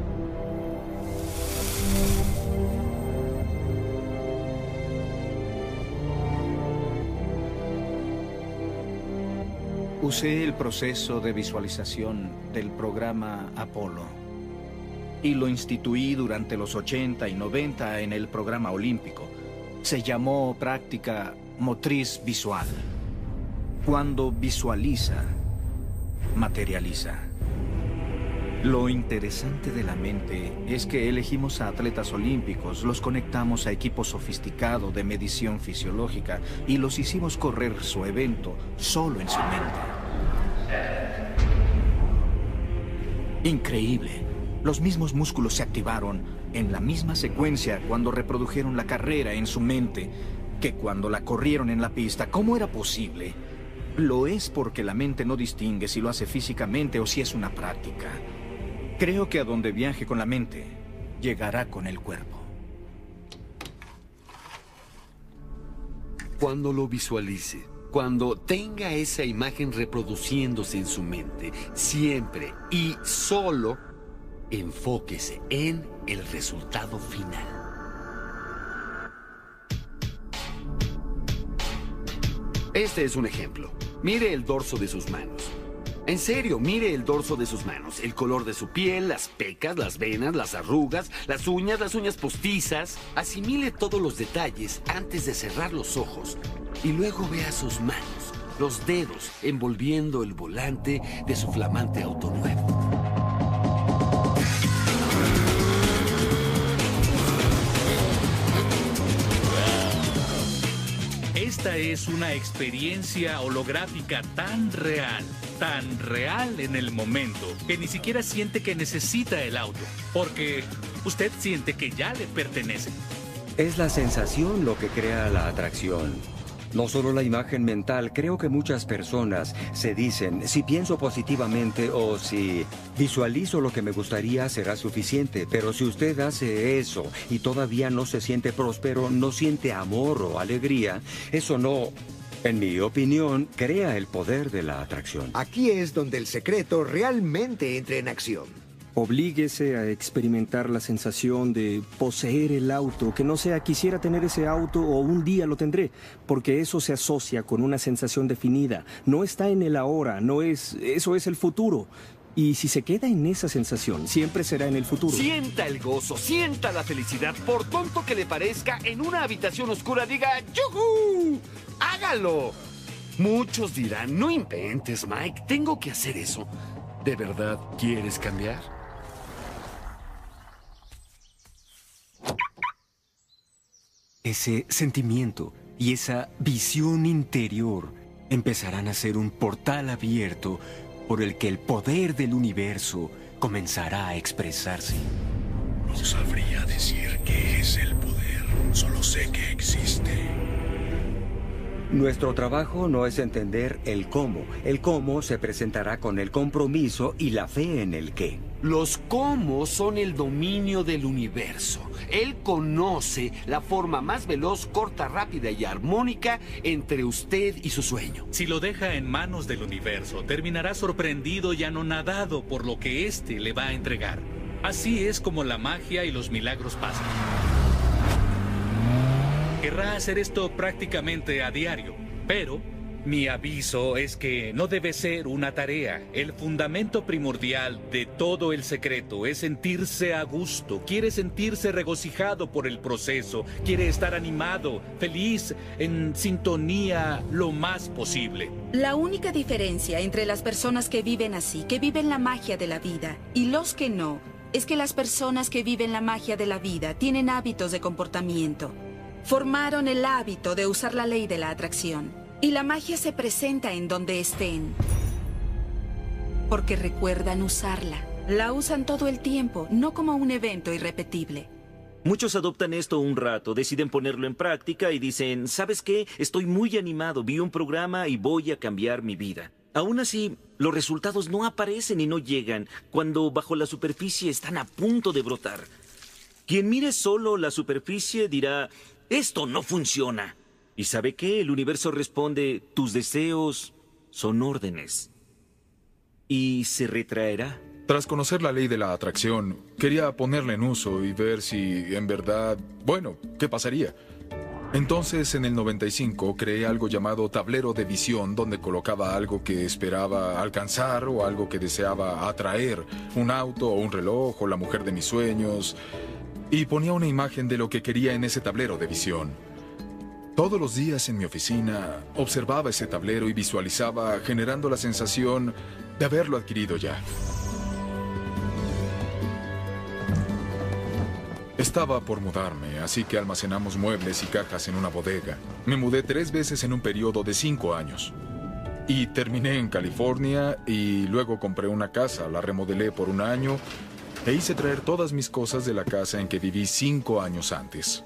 Usé el proceso de visualización del programa Apolo y lo instituí durante los ochenta y noventa en el programa olímpico. Se llamó práctica motriz visual. Cuando visualiza, materializa. Lo interesante de la mente es que elegimos a atletas olímpicos, los conectamos a equipo sofisticado de medición fisiológica y los hicimos correr su evento solo en su mente. Increíble. Los mismos músculos se activaron en la misma secuencia cuando reprodujeron la carrera en su mente que cuando la corrieron en la pista. ¿Cómo era posible? Lo es porque la mente no distingue si lo hace físicamente o si es una práctica. Creo que a donde viaje con la mente, llegará con el cuerpo. Cuando lo visualice, cuando tenga esa imagen reproduciéndose en su mente, siempre y solo enfóquese en el resultado final. Este es un ejemplo. Mire el dorso de sus manos. En serio, mire el dorso de sus manos, el color de su piel, las pecas, las venas, las arrugas, las uñas, las uñas postizas. Asimile todos los detalles antes de cerrar los ojos y luego vea sus manos, los dedos envolviendo el volante de su flamante auto nuevo. Esta es una experiencia holográfica tan real, tan real en el momento, que ni siquiera siente que necesita el auto, porque usted siente que ya le pertenece. Es la sensación lo que crea la atracción. No solo la imagen mental, creo que muchas personas se dicen, si pienso positivamente o si visualizo lo que me gustaría será suficiente. Pero si usted hace eso y todavía no se siente próspero, no siente amor o alegría, eso no, en mi opinión, crea el poder de la atracción. Aquí es donde el secreto realmente entra en acción. Oblíguese a experimentar la sensación de poseer el auto, que no sea quisiera tener ese auto o un día lo tendré, porque eso se asocia con una sensación definida. No está en el ahora, no es, eso es el futuro. Y si se queda en esa sensación, siempre será en el futuro. Sienta el gozo, sienta la felicidad, por tonto que le parezca, en una habitación oscura diga ¡yujú! ¡Hágalo! Muchos dirán, no inventes, Mike, tengo que hacer eso. ¿De verdad quieres cambiar? Ese sentimiento y esa visión interior empezarán a ser un portal abierto por el que el poder del universo comenzará a expresarse. No sabría decir qué es el poder, solo sé que existe. Nuestro trabajo no es entender el cómo. El cómo se presentará con el compromiso y la fe en el qué. Los cómo son el dominio del universo. Él conoce la forma más veloz, corta, rápida y armónica entre usted y su sueño. Si lo deja en manos del universo, terminará sorprendido y anonadado por lo que éste le va a entregar. Así es como la magia y los milagros pasan. Querrá hacer esto prácticamente a diario, pero mi aviso es que no debe ser una tarea. El fundamento primordial de todo el secreto es sentirse a gusto. Quiere sentirse regocijado por el proceso. Quiere estar animado, feliz, en sintonía lo más posible. La única diferencia entre las personas que viven así, que viven la magia de la vida, y los que no, es que las personas que viven la magia de la vida tienen hábitos de comportamiento. Formaron el hábito de usar la ley de la atracción. Y la magia se presenta en donde estén. Porque recuerdan usarla. La usan todo el tiempo, no como un evento irrepetible. Muchos adoptan esto un rato, deciden ponerlo en práctica y dicen, ¿sabes qué? Estoy muy animado, vi un programa y voy a cambiar mi vida. Aún así, los resultados no aparecen y no llegan cuando bajo la superficie están a punto de brotar. Quien mire solo la superficie dirá, esto no funciona. ¿Y sabe qué? El universo responde, tus deseos son órdenes. Y se retraerá. Tras conocer la ley de la atracción, quería ponerla en uso y ver si, en verdad, bueno, ¿qué pasaría? Entonces, en el noventa y cinco, creé algo llamado tablero de visión, donde colocaba algo que esperaba alcanzar o algo que deseaba atraer, un auto o un reloj o la mujer de mis sueños, y ponía una imagen de lo que quería en ese tablero de visión. Todos los días en mi oficina observaba ese tablero y visualizaba, generando la sensación de haberlo adquirido ya. Estaba por mudarme, así que almacenamos muebles y cajas en una bodega. Me mudé tres veces en un periodo de cinco años. Y terminé en California y luego compré una casa, la remodelé por un año e hice traer todas mis cosas de la casa en que viví cinco años antes.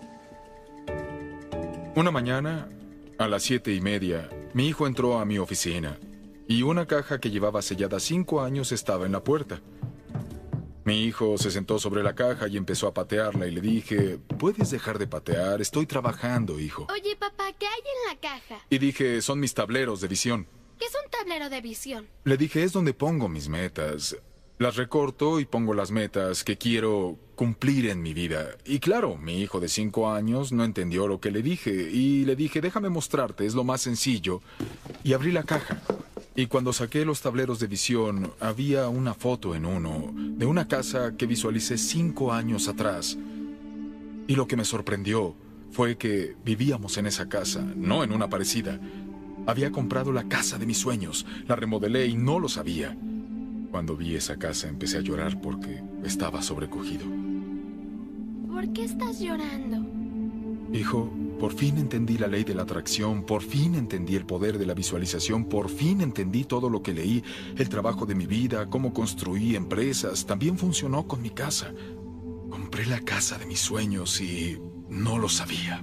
Una mañana, a las siete y media, mi hijo entró a mi oficina y una caja que llevaba sellada cinco años estaba en la puerta. Mi hijo se sentó sobre la caja y empezó a patearla y le dije, ¿puedes dejar de patear? Estoy trabajando, hijo. Oye, papá, ¿qué hay en la caja? Y dije, son mis tableros de visión. ¿Qué es un tablero de visión? Le dije, es donde pongo mis metas. Las recorto y pongo las metas que quiero cumplir en mi vida. Y claro, mi hijo de cinco años no entendió lo que le dije. Y le dije, déjame mostrarte, es lo más sencillo. Y abrí la caja. Y cuando saqué los tableros de visión, había una foto en uno de una casa que visualicé cinco años atrás. Y lo que me sorprendió fue que vivíamos en esa casa, no en una parecida. Había comprado la casa de mis sueños, la remodelé y no lo sabía. Cuando vi esa casa empecé a llorar porque estaba sobrecogido. ¿Por qué estás llorando? Hijo, por fin entendí la ley de la atracción, por fin entendí el poder de la visualización, por fin entendí todo lo que leí, el trabajo de mi vida, cómo construí empresas, también funcionó con mi casa. Compré la casa de mis sueños y no lo sabía.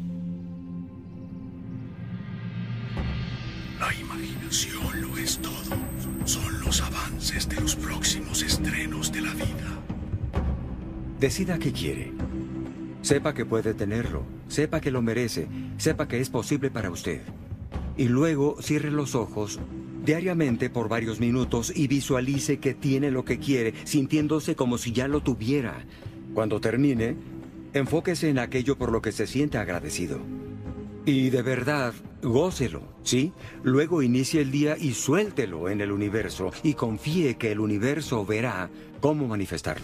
La imaginación lo es todo. Son los avances de los próximos estrenos de la vida. Decida qué quiere. Sepa que puede tenerlo. Sepa que lo merece. Sepa que es posible para usted. Y luego cierre los ojos diariamente por varios minutos y visualice que tiene lo que quiere, sintiéndose como si ya lo tuviera. Cuando termine, enfóquese en aquello por lo que se siente agradecido. Y de verdad, gócelo, ¿sí? Luego inicie el día y suéltelo en el universo y confíe que el universo verá cómo manifestarlo.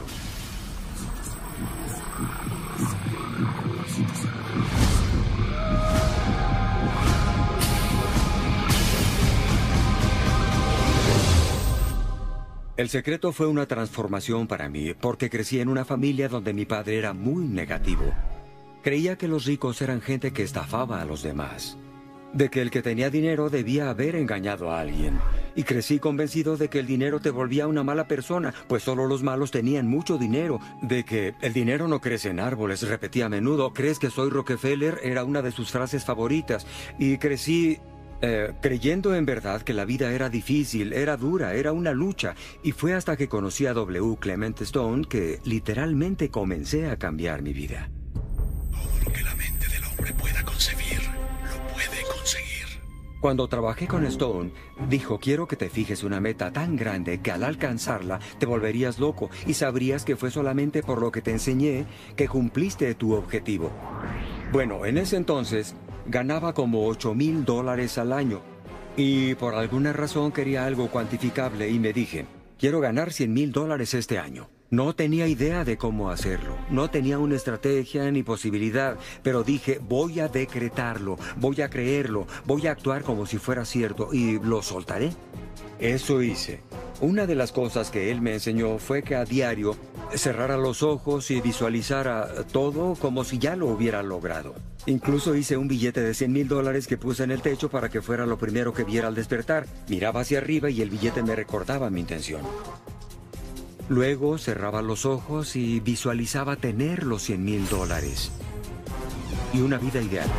El secreto fue una transformación para mí, porque crecí en una familia donde mi padre era muy negativo. Creía que los ricos eran gente que estafaba a los demás, de que el que tenía dinero debía haber engañado a alguien. Y crecí convencido de que el dinero te volvía una mala persona, pues solo los malos tenían mucho dinero. De que el dinero no crece en árboles, repetía a menudo. ¿Crees que soy Rockefeller? Era una de sus frases favoritas. Y crecí... Eh, creyendo en verdad que la vida era difícil, era dura, era una lucha. Y fue hasta que conocí a W. Clement Stone que literalmente comencé a cambiar mi vida. Todo lo que la mente del hombre pueda concebir, lo puede conseguir. Cuando trabajé con Stone, dijo: quiero que te fijes una meta tan grande que al alcanzarla te volverías loco y sabrías que fue solamente por lo que te enseñé que cumpliste tu objetivo. Bueno, en ese entonces ganaba como ocho mil dólares al año y por alguna razón quería algo cuantificable y me dije: quiero ganar cien mil dólares este año. No tenía idea de cómo hacerlo, no tenía una estrategia ni posibilidad, pero dije: voy a decretarlo, voy a creerlo, voy a actuar como si fuera cierto y lo soltaré. Eso hice. Una de las cosas que él me enseñó fue que a diario cerrara los ojos y visualizara todo como si ya lo hubiera logrado. Incluso hice un billete de cien mil dólares que puse en el techo para que fuera lo primero que viera al despertar. Miraba hacia arriba y el billete me recordaba mi intención. Luego cerraba los ojos y visualizaba tener los cien mil dólares. Y una vida ideal.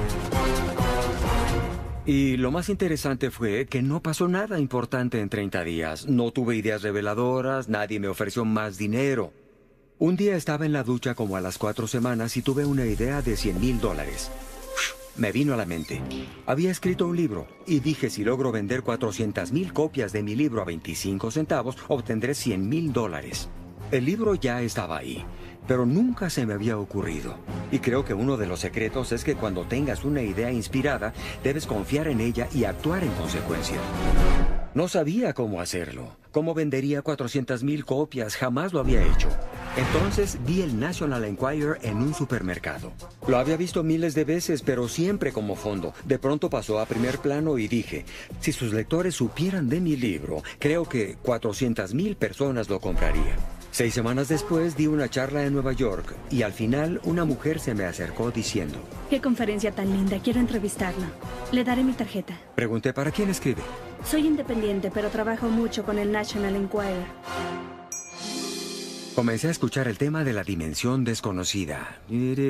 Y lo más interesante fue que no pasó nada importante en treinta días. No tuve ideas reveladoras, nadie me ofreció más dinero. Un día estaba en la ducha como a las cuatro semanas y tuve una idea de cien mil dólares. Me vino a la mente. Había escrito un libro y dije: si logro vender cuatrocientas mil copias de mi libro a veinticinco centavos, obtendré cien mil dólares. El libro ya estaba ahí, pero nunca se me había ocurrido. Y creo que uno de los secretos es que cuando tengas una idea inspirada, debes confiar en ella y actuar en consecuencia. No sabía cómo hacerlo. ¿Cómo vendería cuatrocientas mil copias? Jamás lo había hecho. Entonces vi el National Enquirer en un supermercado. Lo había visto miles de veces, pero siempre como fondo. De pronto pasó a primer plano y dije: si sus lectores supieran de mi libro, creo que cuatrocientas mil personas lo comprarían. Seis semanas después di una charla en Nueva York y al final una mujer se me acercó diciendo: Qué conferencia tan linda, quiero entrevistarlo. Le daré mi tarjeta. Pregunté: ¿para quién escribe? Soy independiente, pero trabajo mucho con el National Enquirer. Comencé a escuchar el tema de la dimensión desconocida.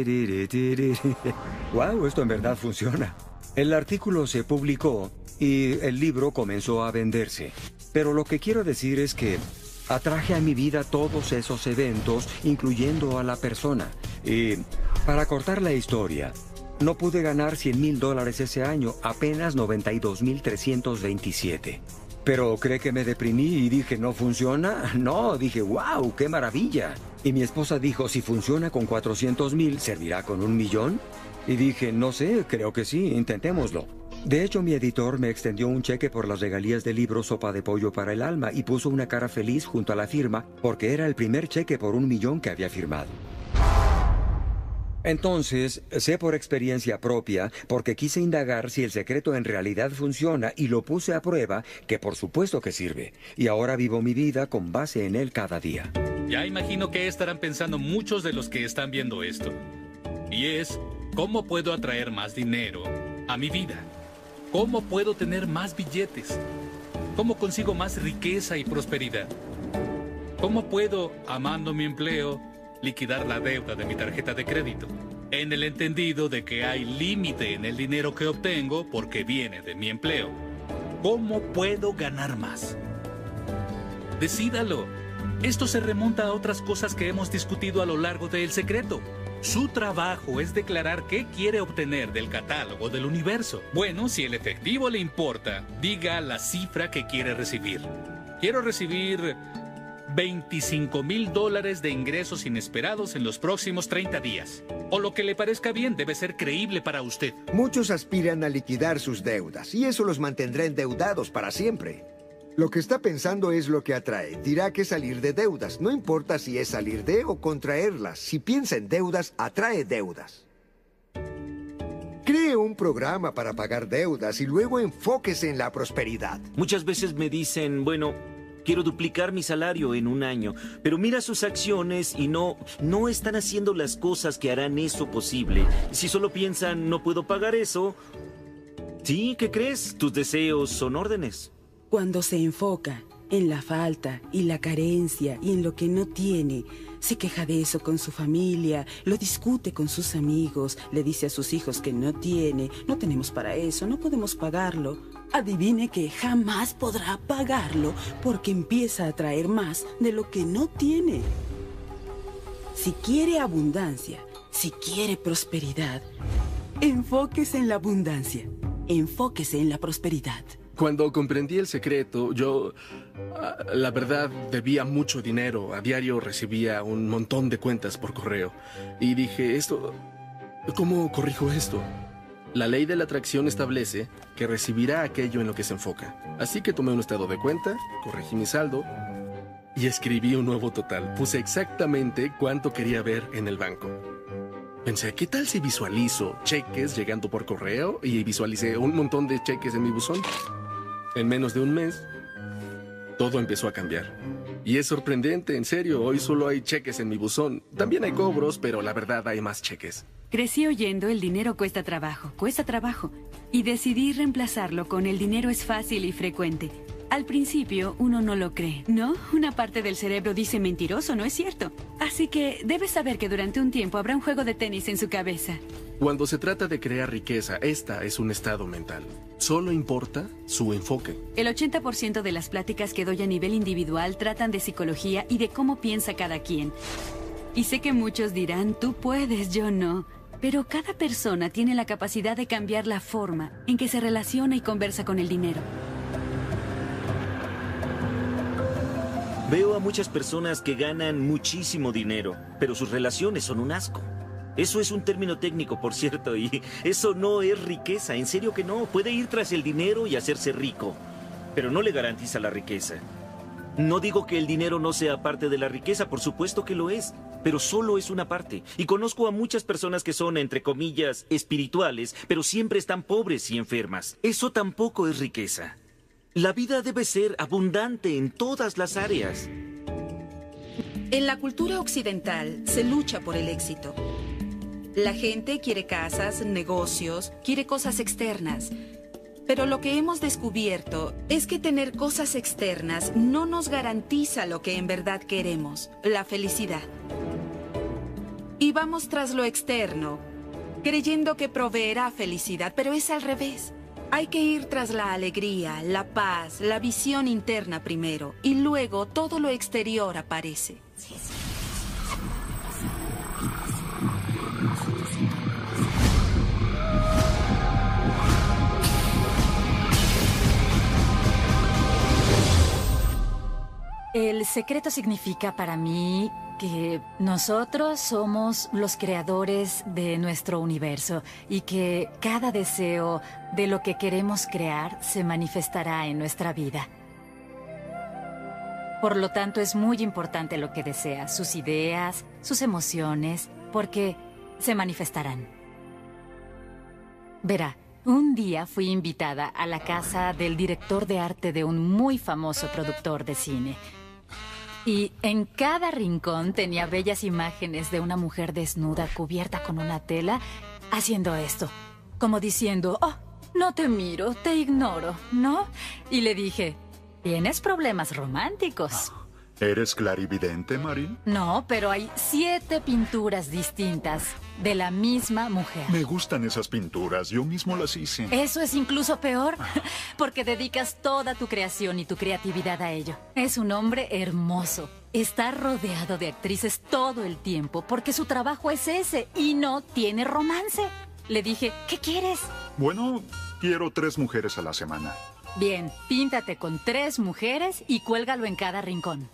¡Wow! Esto en verdad funciona. El artículo se publicó y el libro comenzó a venderse. Pero lo que quiero decir es que atraje a mi vida todos esos eventos, incluyendo a la persona. Y para cortar la historia, no pude ganar cien mil dólares ese año, apenas noventa y dos mil trescientos veintisiete. Pero ¿cree que me deprimí y dije: ¿no funciona? No, dije: ¡wow! ¡Qué maravilla! Y mi esposa dijo: si funciona con cuatrocientos mil, ¿servirá con un millón? Y dije: no sé, creo que sí, intentémoslo. De hecho, mi editor me extendió un cheque por las regalías del libro Sopa de Pollo para el Alma y puso una cara feliz junto a la firma porque era el primer cheque por un millón que había firmado. Entonces, sé por experiencia propia, porque quise indagar si el secreto en realidad funciona y lo puse a prueba, que por supuesto que sirve. Y ahora vivo mi vida con base en él cada día. Ya imagino que estarán pensando muchos de los que están viendo esto. Y es: ¿cómo puedo atraer más dinero a mi vida? ¿Cómo puedo tener más billetes? ¿Cómo consigo más riqueza y prosperidad? ¿Cómo puedo, amando mi empleo, liquidar la deuda de mi tarjeta de crédito? En el entendido de que hay límite en el dinero que obtengo porque viene de mi empleo. ¿Cómo puedo ganar más? Decídalo. Esto se remonta a otras cosas que hemos discutido a lo largo de El Secreto. Su trabajo es declarar qué quiere obtener del catálogo del universo. Bueno, si el efectivo le importa, diga la cifra que quiere recibir. Quiero recibir veinticinco mil dólares de ingresos inesperados en los próximos treinta días. O lo que le parezca bien, debe ser creíble para usted. Muchos aspiran a liquidar sus deudas y eso los mantendrá endeudados para siempre. Lo que está pensando es lo que atrae. Dirá que salir de deudas. No importa si es salir de o contraerlas. Si piensa en deudas, atrae deudas. Cree un programa para pagar deudas y luego enfóquese en la prosperidad. Muchas veces me dicen, bueno, quiero duplicar mi salario en un año, pero mira sus acciones y no, no están haciendo las cosas que harán eso posible. Si solo piensan, no puedo pagar eso, sí, ¿qué crees? Tus deseos son órdenes. Cuando se enfoca en la falta y la carencia y en lo que no tiene, se queja de eso con su familia, lo discute con sus amigos, le dice a sus hijos que no tiene, no tenemos para eso, no podemos pagarlo. Adivine que jamás podrá pagarlo porque empieza a traer más de lo que no tiene. Si quiere abundancia, si quiere prosperidad, enfóquese en la abundancia, enfóquese en la prosperidad. Cuando comprendí el secreto, yo, la verdad, debía mucho dinero. A diario recibía un montón de cuentas por correo. Y dije, esto, ¿cómo corrijo esto? La ley de la atracción establece que recibirá aquello en lo que se enfoca. Así que tomé un estado de cuenta, corregí mi saldo y escribí un nuevo total. Puse exactamente cuánto quería ver en el banco. Pensé, ¿qué tal si visualizo cheques llegando por correo? Y visualicé un montón de cheques en mi buzón. En menos de un mes, todo empezó a cambiar. Y es sorprendente, en serio, hoy solo hay cheques en mi buzón. También hay cobros, pero la verdad hay más cheques. Crecí oyendo el dinero cuesta trabajo, cuesta trabajo. Y decidí reemplazarlo con el dinero es fácil y frecuente. Al principio uno no lo cree, ¿no? Una parte del cerebro dice mentiroso, ¿no es cierto? Así que debes saber que durante un tiempo habrá un juego de tenis en su cabeza. Cuando se trata de crear riqueza, esta es un estado mental. Solo importa su enfoque. El ochenta por ciento de las pláticas que doy a nivel individual tratan de psicología y de cómo piensa cada quien. Y sé que muchos dirán, tú puedes, yo no. Pero cada persona tiene la capacidad de cambiar la forma en que se relaciona y conversa con el dinero. Veo a muchas personas que ganan muchísimo dinero, pero sus relaciones son un asco. Eso es un término técnico, por cierto, y eso no es riqueza, en serio que no. Puede ir tras el dinero y hacerse rico, pero no le garantiza la riqueza. No digo que el dinero no sea parte de la riqueza, por supuesto que lo es, pero solo es una parte. Y conozco a muchas personas que son, entre comillas, espirituales, pero siempre están pobres y enfermas. Eso tampoco es riqueza. La vida debe ser abundante en todas las áreas. En la cultura occidental se lucha por el éxito. La gente quiere casas, negocios, quiere cosas externas. Pero lo que hemos descubierto es que tener cosas externas no nos garantiza lo que en verdad queremos, la felicidad. Y vamos tras lo externo, creyendo que proveerá felicidad, pero es al revés. Hay que ir tras la alegría, la paz, la visión interna primero, y luego todo lo exterior aparece. El secreto significa para mí que nosotros somos los creadores de nuestro universo y que cada deseo de lo que queremos crear se manifestará en nuestra vida. Por lo tanto, es muy importante lo que deseas, sus ideas, sus emociones, porque se manifestarán. Verá, un día fui invitada a la casa del director de arte de un muy famoso productor de cine. Y en cada rincón tenía bellas imágenes de una mujer desnuda cubierta con una tela haciendo esto, como diciendo, oh, no te miro, te ignoro, ¿no? Y le dije, ¿tienes problemas románticos? ¿Eres clarividente, Marín? No, pero hay siete pinturas distintas de la misma mujer. Me gustan esas pinturas, yo mismo las hice. Eso es incluso peor, porque dedicas toda tu creación y tu creatividad a ello. Es un hombre hermoso. Está rodeado de actrices todo el tiempo, porque su trabajo es ese y no tiene romance. Le dije, ¿qué quieres? Bueno, quiero tres mujeres a la semana. Bien, píntate con tres mujeres y cuélgalo en cada rincón.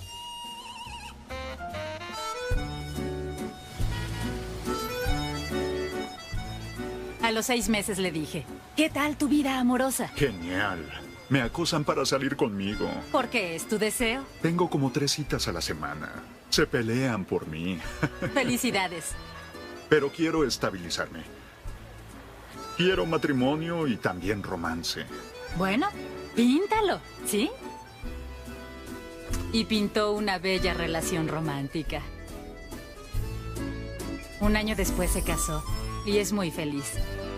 A los seis meses le dije, ¿qué tal tu vida amorosa? Genial. Me acosan para salir conmigo. ¿Por qué es tu deseo? Tengo como tres citas a la semana. Se pelean por mí. Felicidades. Pero quiero estabilizarme. Quiero matrimonio y también romance. Bueno, píntalo, ¿sí? Y pintó una bella relación romántica. Un año después se casó y es muy feliz.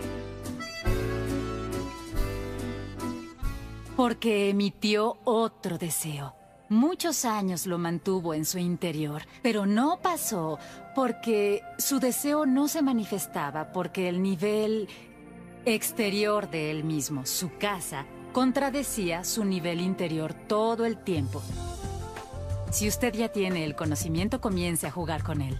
Porque emitió otro deseo. Muchos años lo mantuvo en su interior, pero no pasó porque su deseo no se manifestaba, porque el nivel exterior de él mismo, su casa, contradecía su nivel interior todo el tiempo. Si usted ya tiene el conocimiento, comience a jugar con él.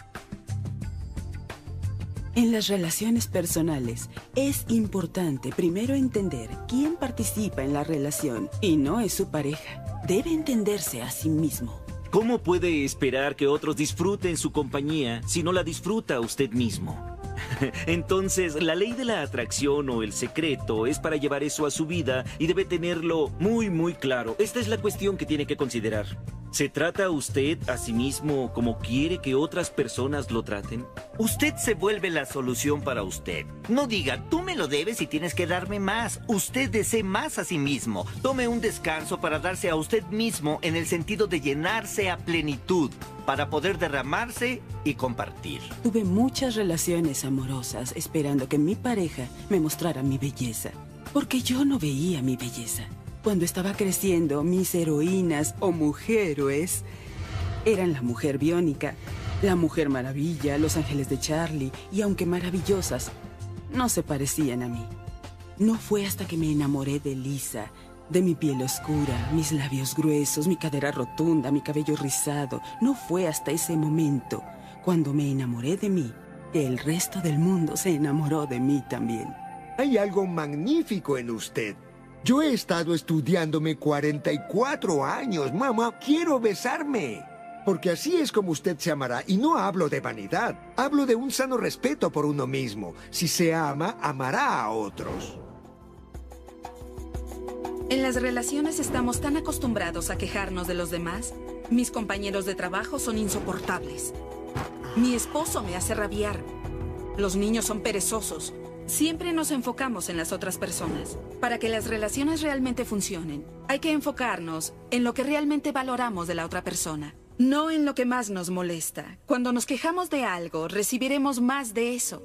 En las relaciones personales es importante primero entender quién participa en la relación y no es su pareja. Debe entenderse a sí mismo. ¿Cómo puede esperar que otros disfruten su compañía si no la disfruta usted mismo? Entonces, la ley de la atracción o el secreto es para llevar eso a su vida y debe tenerlo muy, muy claro. Esta es la cuestión que tiene que considerar. ¿Se trata usted a sí mismo como quiere que otras personas lo traten? Usted se vuelve la solución para usted. No diga, tú me lo debes y tienes que darme más. Usted desee más a sí mismo. Tome un descanso para darse a usted mismo en el sentido de llenarse a plenitud, para poder derramarse y compartir. Tuve muchas relaciones amorosas esperando que mi pareja me mostrara mi belleza, porque yo no veía mi belleza. Cuando estaba creciendo, mis heroínas o mujeres eran la mujer biónica, la mujer maravilla, los ángeles de Charlie, y aunque maravillosas, no se parecían a mí. No fue hasta que me enamoré de Lisa, de mi piel oscura, mis labios gruesos, mi cadera rotunda, mi cabello rizado. No fue hasta ese momento, cuando me enamoré de mí, que el resto del mundo se enamoró de mí también. Hay algo magnífico en usted. Yo he estado estudiándome cuarenta y cuatro años, mamá. Quiero besarme. Porque así es como usted se amará. Y no hablo de vanidad. Hablo de un sano respeto por uno mismo. Si se ama, amará a otros. En las relaciones estamos tan acostumbrados a quejarnos de los demás. Mis compañeros de trabajo son insoportables. Mi esposo me hace rabiar. Los niños son perezosos. Siempre nos enfocamos en las otras personas. Para que las relaciones realmente funcionen, hay que enfocarnos en lo que realmente valoramos de la otra persona, no en lo que más nos molesta. Cuando nos quejamos de algo, recibiremos más de eso.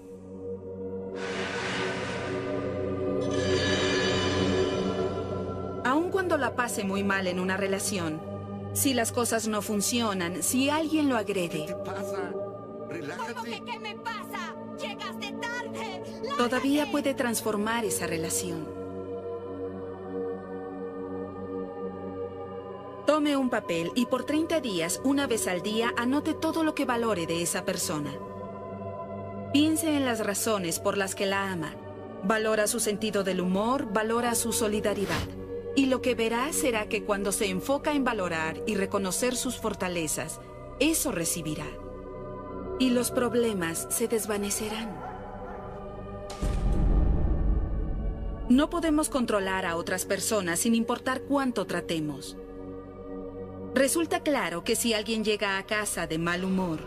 Aun cuando la pase muy mal en una relación, si las cosas no funcionan, si alguien lo agrede, ¿qué pasa? Relájate. ¿Qué me pasa? Llegaste tarde. Todavía puede transformar esa relación. Tome un papel y por treinta días, una vez al día, anote todo lo que valore de esa persona. Piense en las razones por las que la ama. Valora su sentido del humor, valora su solidaridad. Y lo que verá será que cuando se enfoca en valorar y reconocer sus fortalezas, eso recibirá. Y los problemas se desvanecerán. No podemos controlar a otras personas sin importar cuánto tratemos. Resulta claro que si alguien llega a casa de mal humor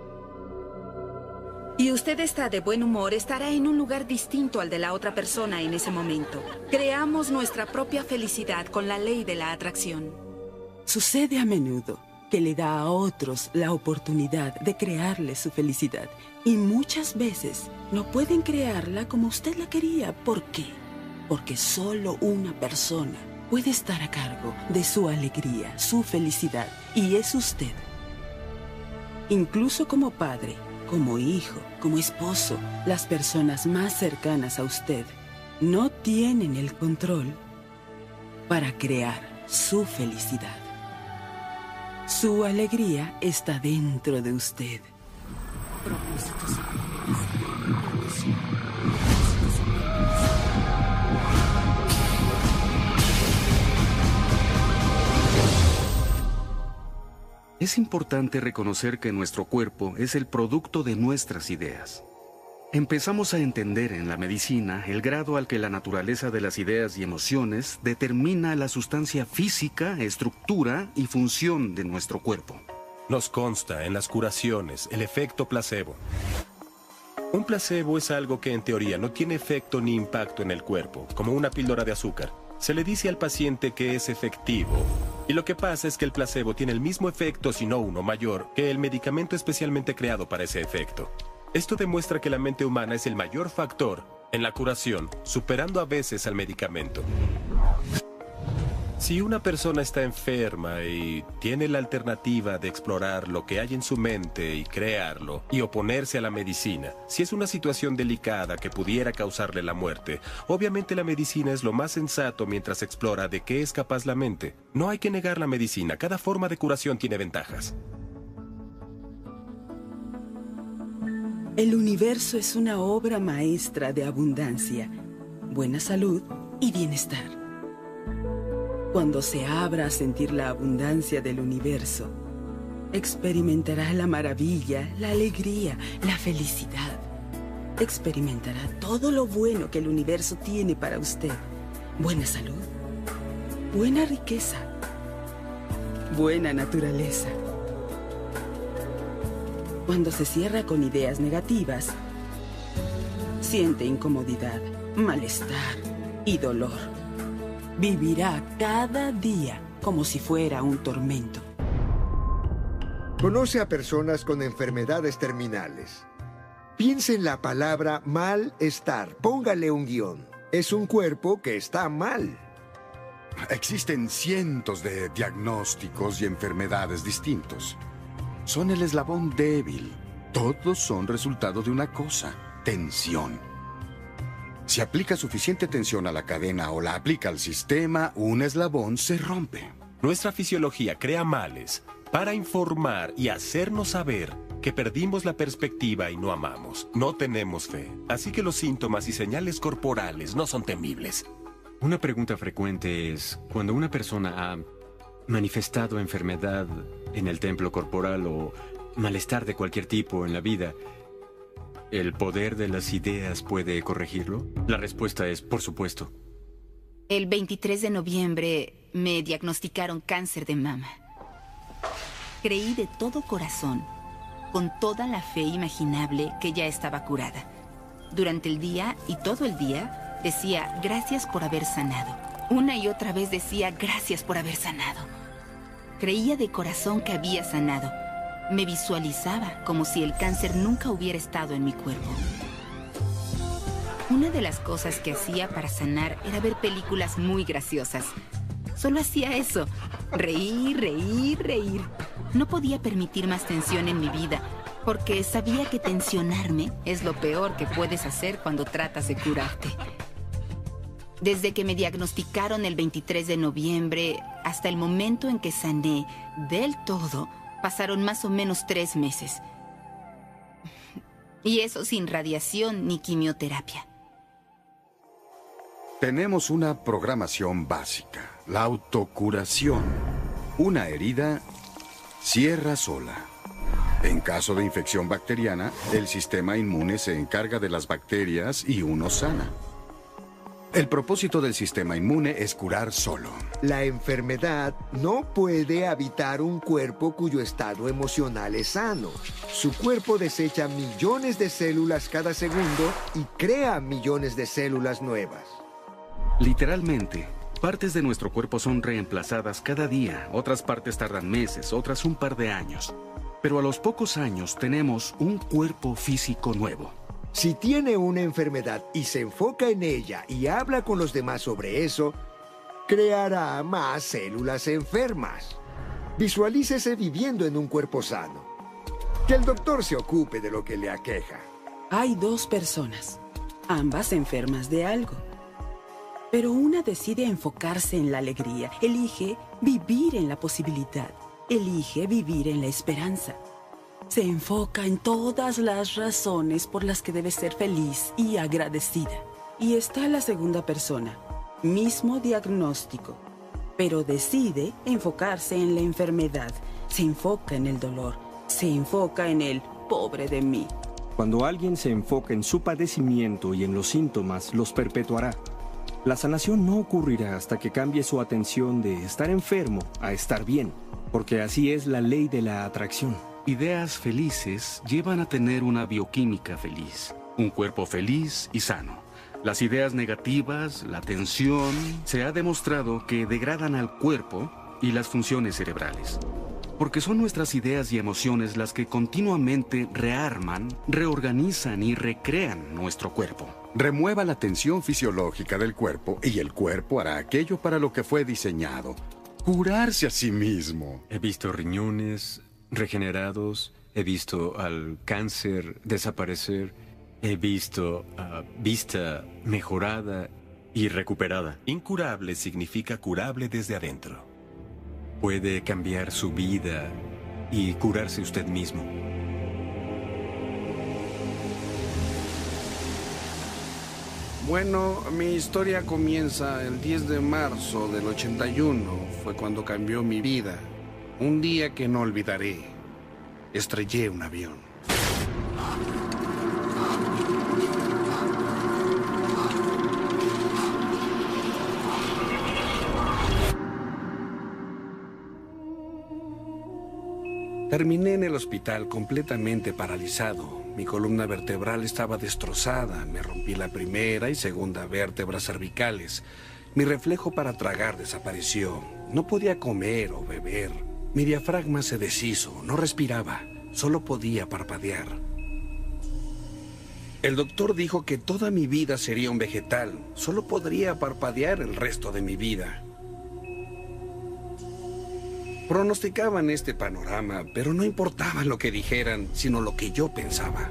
y usted está de buen humor, estará en un lugar distinto al de la otra persona en ese momento. Creamos nuestra propia felicidad con la ley de la atracción. Sucede a menudo que le da a otros la oportunidad de crearle su felicidad. Y muchas veces no pueden crearla como usted la quería. ¿Por qué? Porque solo una persona puede estar a cargo de su alegría, su felicidad, y es usted. Incluso como padre, como hijo, como esposo, las personas más cercanas a usted no tienen el control para crear su felicidad. Su alegría está dentro de usted. Es importante reconocer que nuestro cuerpo es el producto de nuestras ideas. Empezamos a entender en la medicina el grado al que la naturaleza de las ideas y emociones determina la sustancia física, estructura y función de nuestro cuerpo. Nos consta en las curaciones el efecto placebo. Un placebo es algo que en teoría no tiene efecto ni impacto en el cuerpo, como una píldora de azúcar. Se le dice al paciente que es efectivo. Y lo que pasa es que el placebo tiene el mismo efecto, si no uno mayor, que el medicamento especialmente creado para ese efecto. Esto demuestra que la mente humana es el mayor factor en la curación, superando a veces al medicamento. Si una persona está enferma y tiene la alternativa de explorar lo que hay en su mente y crearlo, y oponerse a la medicina, si es una situación delicada que pudiera causarle la muerte, obviamente la medicina es lo más sensato mientras explora de qué es capaz la mente. No hay que negar la medicina, cada forma de curación tiene ventajas. El universo es una obra maestra de abundancia, buena salud y bienestar. Cuando se abra a sentir la abundancia del universo, experimentará la maravilla, la alegría, la felicidad. Experimentará todo lo bueno que el universo tiene para usted. Buena salud, buena riqueza, buena naturaleza. Cuando se cierra con ideas negativas, siente incomodidad, malestar y dolor. Vivirá cada día como si fuera un tormento. Conoce a personas con enfermedades terminales. Piense en la palabra malestar. Póngale un guión. Es un cuerpo que está mal. Existen cientos de diagnósticos y enfermedades distintos. Son el eslabón débil. Todos son resultado de una cosa: tensión. Si aplica suficiente tensión a la cadena o la aplica al sistema, un eslabón se rompe. Nuestra fisiología crea males para informar y hacernos saber que perdimos la perspectiva y no amamos. No tenemos fe. Así que los síntomas y señales corporales no son temibles. Una pregunta frecuente es, cuando una persona ha manifestado enfermedad en el templo corporal o malestar de cualquier tipo en la vida, ¿el poder de las ideas puede corregirlo? La respuesta es, por supuesto. El veintitrés de noviembre me diagnosticaron cáncer de mama. Creí de todo corazón, con toda la fe imaginable, que ya estaba curada. Durante el día y todo el día decía, gracias por haber sanado. Una y otra vez decía, gracias por haber sanado. Creía de corazón que había sanado. Me visualizaba como si el cáncer nunca hubiera estado en mi cuerpo. Una de las cosas que hacía para sanar era ver películas muy graciosas. Solo hacía eso, reír, reír, reír. No podía permitir más tensión en mi vida, porque sabía que tensionarme es lo peor que puedes hacer cuando tratas de curarte. Desde que me diagnosticaron el veintitrés de noviembre hasta el momento en que sané del todo, pasaron más o menos tres meses. Y eso sin radiación ni quimioterapia. Tenemos una programación básica, la autocuración. Una herida cierra sola. En caso de infección bacteriana, el sistema inmune se encarga de las bacterias y uno sana. El propósito del sistema inmune es curar solo. La enfermedad no puede habitar un cuerpo cuyo estado emocional es sano. Su cuerpo desecha millones de células cada segundo y crea millones de células nuevas. Literalmente, partes de nuestro cuerpo son reemplazadas cada día. Otras partes tardan meses, otras un par de años. Pero a los pocos años tenemos un cuerpo físico nuevo. Si tiene una enfermedad y se enfoca en ella y habla con los demás sobre eso, creará más células enfermas. Visualícese viviendo en un cuerpo sano. Que el doctor se ocupe de lo que le aqueja. Hay dos personas, ambas enfermas de algo. Pero una decide enfocarse en la alegría, elige vivir en la posibilidad, elige vivir en la esperanza. Se enfoca en todas las razones por las que debe ser feliz y agradecida. Y está la segunda persona, mismo diagnóstico, pero decide enfocarse en la enfermedad, se enfoca en el dolor, se enfoca en el pobre de mí. Cuando alguien se enfoca en su padecimiento y en los síntomas, los perpetuará. La sanación no ocurrirá hasta que cambie su atención de estar enfermo a estar bien, porque así es la ley de la atracción. Ideas felices llevan a tener una bioquímica feliz, un cuerpo feliz y sano. Las ideas negativas, la tensión, se ha demostrado que degradan al cuerpo y las funciones cerebrales. Porque son nuestras ideas y emociones las que continuamente rearman, reorganizan y recrean nuestro cuerpo. Remueva la tensión fisiológica del cuerpo y el cuerpo hará aquello para lo que fue diseñado: curarse a sí mismo. He visto riñones regenerados, he visto al cáncer desaparecer, he visto uh, vista mejorada y recuperada. Incurable significa curable desde adentro. Puede cambiar su vida y curarse usted mismo. Bueno, mi historia comienza el diez de marzo del ochenta y uno. Fue cuando cambió mi vida. Un día que no olvidaré. Estrellé un avión. Terminé en el hospital completamente paralizado. Mi columna vertebral estaba destrozada. Me rompí la primera y segunda vértebras cervicales. Mi reflejo para tragar desapareció. No podía comer o beber. Mi diafragma se deshizo. No respiraba. Solo podía parpadear. El doctor dijo que toda mi vida sería un vegetal. Solo podría parpadear el resto de mi vida. Pronosticaban este panorama, pero no importaba lo que dijeran, sino lo que yo pensaba.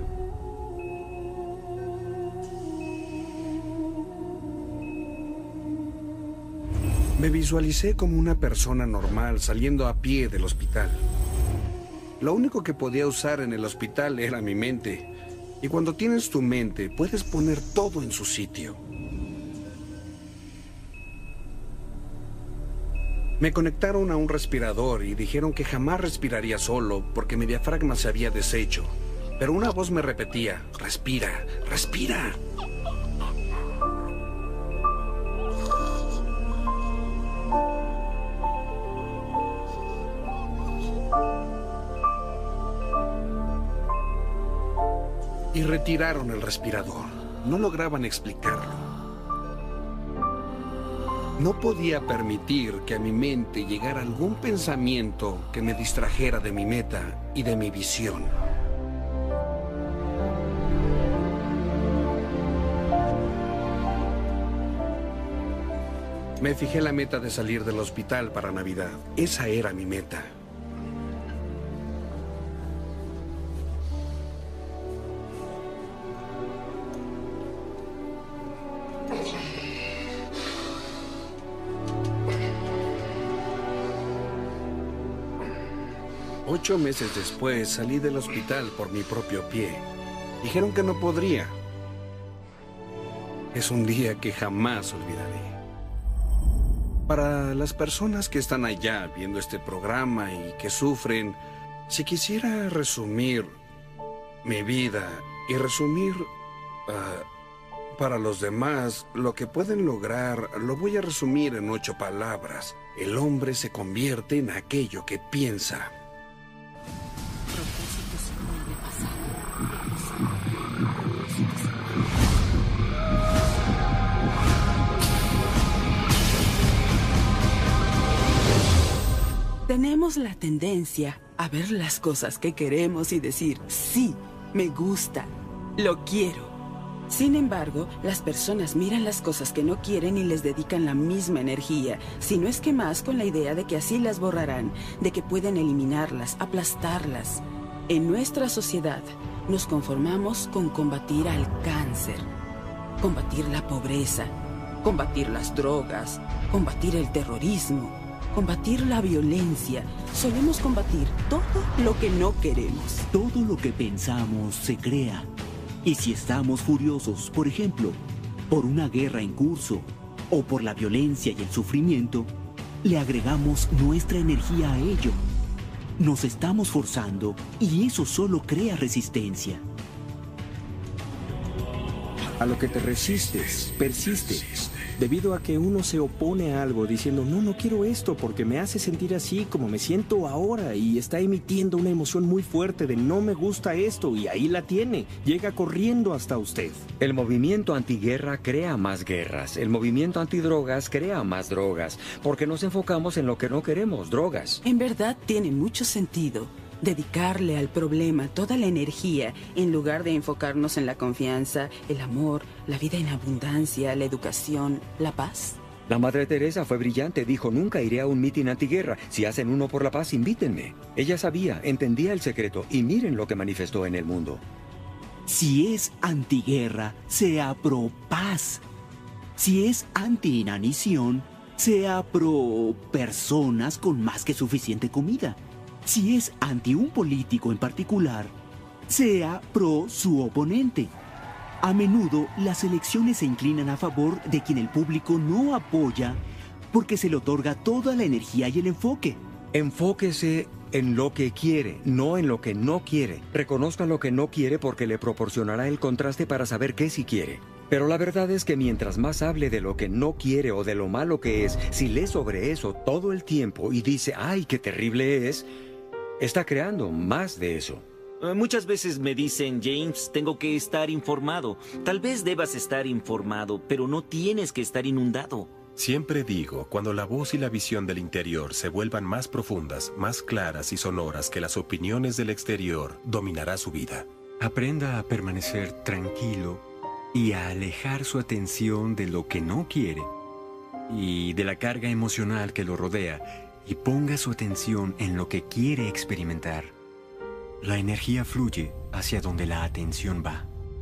Me visualicé como una persona normal saliendo a pie del hospital. Lo único que podía usar en el hospital era mi mente. Y cuando tienes tu mente, puedes poner todo en su sitio. Me conectaron a un respirador y dijeron que jamás respiraría solo porque mi diafragma se había deshecho. Pero una voz me repetía: respira, respira. Y retiraron el respirador. No lograban explicarlo. No podía permitir que a mi mente llegara algún pensamiento que me distrajera de mi meta y de mi visión. Me fijé la meta de salir del hospital para Navidad. Esa era mi meta. Ocho meses después salí del hospital por mi propio pie. Dijeron que no podría. Es un día que jamás olvidaré. Para las personas que están allá viendo este programa y que sufren, si quisiera resumir mi vida y resumir uh, para los demás lo que pueden lograr, lo voy a resumir en ocho palabras. El hombre se convierte en aquello que piensa. Tenemos la tendencia a ver las cosas que queremos y decir, sí, me gusta, lo quiero. Sin embargo, las personas miran las cosas que no quieren y les dedican la misma energía, si no es que más, con la idea de que así las borrarán, de que pueden eliminarlas, aplastarlas. En nuestra sociedad, nos conformamos con combatir al cáncer, combatir la pobreza, combatir las drogas, combatir el terrorismo, combatir la violencia. Solemos combatir todo lo que no queremos. Todo lo que pensamos se crea. Y si estamos furiosos, por ejemplo, por una guerra en curso o por la violencia y el sufrimiento, le agregamos nuestra energía a ello. Nos estamos forzando y eso solo crea resistencia. A lo que te resistes, persiste. Debido a que uno se opone a algo diciendo, no, no quiero esto porque me hace sentir así como me siento ahora, y está emitiendo una emoción muy fuerte de no me gusta esto, y ahí la tiene, llega corriendo hasta usted. El movimiento antiguerra crea más guerras, el movimiento antidrogas crea más drogas, porque nos enfocamos en lo que no queremos, drogas. En verdad tiene mucho sentido dedicarle al problema toda la energía en lugar de enfocarnos en la confianza, el amor, la vida en abundancia, la educación, la paz. La Madre Teresa fue brillante, dijo, nunca iré a un mitin antiguerra. Si hacen uno por la paz, invítenme. Ella sabía, entendía el secreto, y miren lo que manifestó en el mundo. Si es antiguerra, sea pro paz. Si es anti-inanición, sea pro personas con más que suficiente comida. Si es anti un político en particular, sea pro su oponente. A menudo, las elecciones se inclinan a favor de quien el público no apoya porque se le otorga toda la energía y el enfoque. Enfóquese en lo que quiere, no en lo que no quiere. Reconozca lo que no quiere porque le proporcionará el contraste para saber qué sí quiere. Pero la verdad es que mientras más hable de lo que no quiere o de lo malo que es, si lee sobre eso todo el tiempo y dice, ¡ay, qué terrible es!, está creando más de eso. Muchas veces me dicen, James, tengo que estar informado. Tal vez debas estar informado, pero no tienes que estar inundado. Siempre digo, cuando la voz y la visión del interior se vuelvan más profundas, más claras y sonoras que las opiniones del exterior, dominará su vida. Aprenda a permanecer tranquilo y a alejar su atención de lo que no quiere y de la carga emocional que lo rodea, y ponga su atención en lo que quiere experimentar. La energía fluye hacia donde la atención va.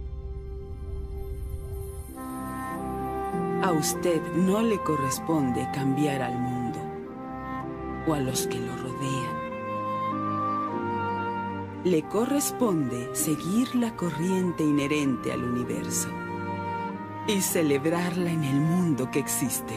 A usted no le corresponde cambiar al mundo o a los que lo rodean. Le corresponde seguir la corriente inherente al universo y celebrarla en el mundo que existe.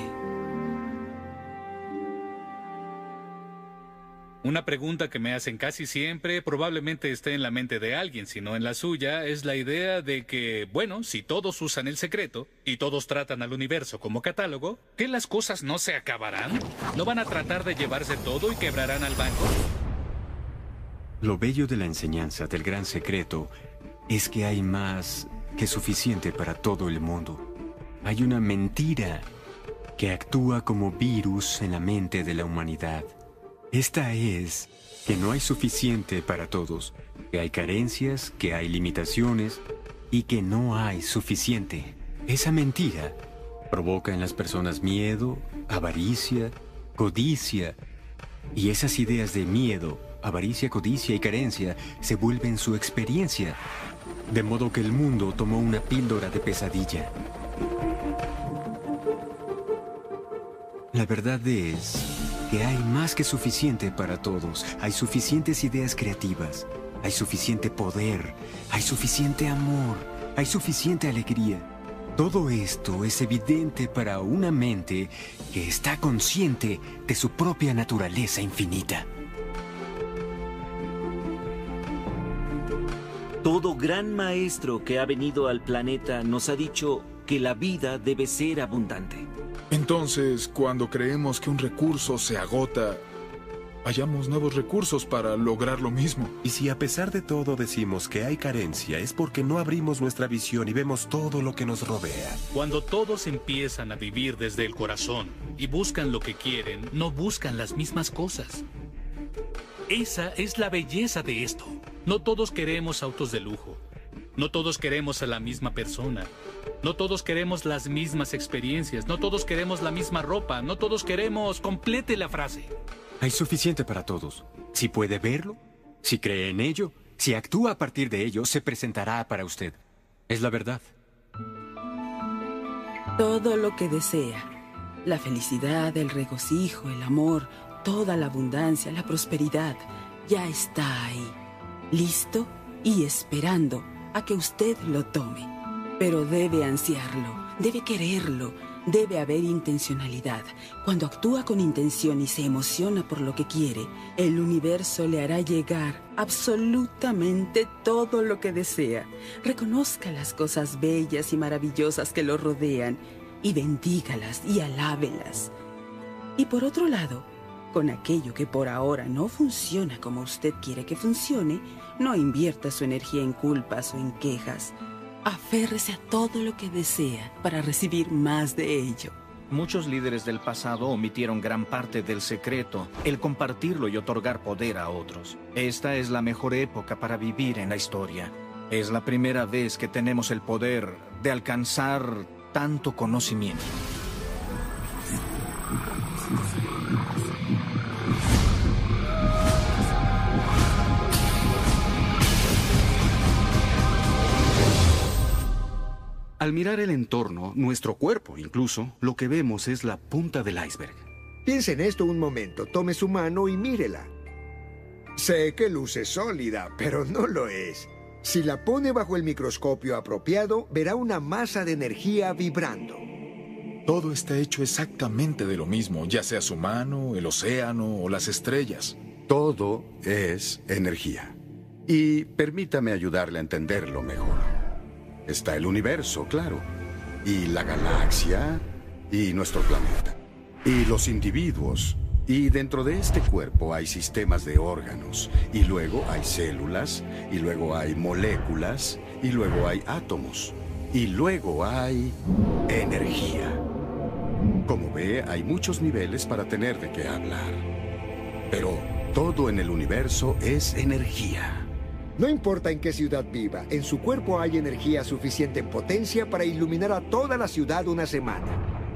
Una pregunta que me hacen casi siempre, probablemente esté en la mente de alguien, si no en la suya, es la idea de que, bueno, si todos usan el secreto y todos tratan al universo como catálogo, ¿qué las cosas no se acabarán? ¿No van a tratar de llevarse todo y quebrarán al banco? Lo bello de la enseñanza del gran secreto es que hay más que suficiente para todo el mundo. Hay una mentira que actúa como virus en la mente de la humanidad. Esta es que no hay suficiente para todos, que hay carencias, que hay limitaciones y que no hay suficiente. Esa mentira provoca en las personas miedo, avaricia, codicia, y esas ideas de miedo, avaricia, codicia y carencia se vuelven su experiencia, de modo que el mundo tomó una píldora de pesadilla. La verdad es que hay más que suficiente para todos. Hay suficientes ideas creativas, hay suficiente poder, hay suficiente amor, hay suficiente alegría. Todo esto es evidente para una mente que está consciente de su propia naturaleza infinita. Todo gran maestro que ha venido al planeta nos ha dicho que la vida debe ser abundante. Entonces, cuando creemos que un recurso se agota, hallamos nuevos recursos para lograr lo mismo. Y si a pesar de todo decimos que hay carencia, es porque no abrimos nuestra visión y vemos todo lo que nos rodea. Cuando todos empiezan a vivir desde el corazón y buscan lo que quieren, no buscan las mismas cosas. Esa es la belleza de esto. No todos queremos autos de lujo. No todos queremos a la misma persona. No todos queremos las mismas experiencias. No todos queremos la misma ropa. No todos queremos... Complete la frase. Hay suficiente para todos. Si puede verlo, si cree en ello, si actúa a partir de ello, se presentará para usted. Es la verdad. Todo lo que desea. La felicidad, el regocijo, el amor, toda la abundancia, la prosperidad, ya está ahí. Listo y esperando a que usted lo tome. Pero debe ansiarlo, debe quererlo, debe haber intencionalidad. Cuando actúa con intención y se emociona por lo que quiere, el universo le hará llegar absolutamente todo lo que desea. Reconozca las cosas bellas y maravillosas que lo rodean y bendígalas y alábelas. Y por otro lado, con aquello que por ahora no funciona como usted quiere que funcione, no invierta su energía en culpas o en quejas. Aférrese a todo lo que desea para recibir más de ello. Muchos líderes del pasado omitieron gran parte del secreto, el compartirlo y otorgar poder a otros. Esta es la mejor época para vivir en la historia. Es la primera vez que tenemos el poder de alcanzar tanto conocimiento. Al mirar el entorno, nuestro cuerpo incluso, lo que vemos es la punta del iceberg. Piense en esto un momento, tome su mano y mírela. Sé que luce sólida, pero no lo es. Si la pone bajo el microscopio apropiado, verá una masa de energía vibrando. Todo está hecho exactamente de lo mismo, ya sea su mano, el océano o las estrellas. Todo es energía. Y permítame ayudarle a entenderlo mejor. Está el universo, claro, y la galaxia, y nuestro planeta, y los individuos. Y dentro de este cuerpo hay sistemas de órganos, y luego hay células, y luego hay moléculas, y luego hay átomos, y luego hay energía. Como ve, hay muchos niveles para tener de qué hablar. Pero todo en el universo es energía. No importa en qué ciudad viva, en su cuerpo hay energía suficiente en potencia para iluminar a toda la ciudad una semana.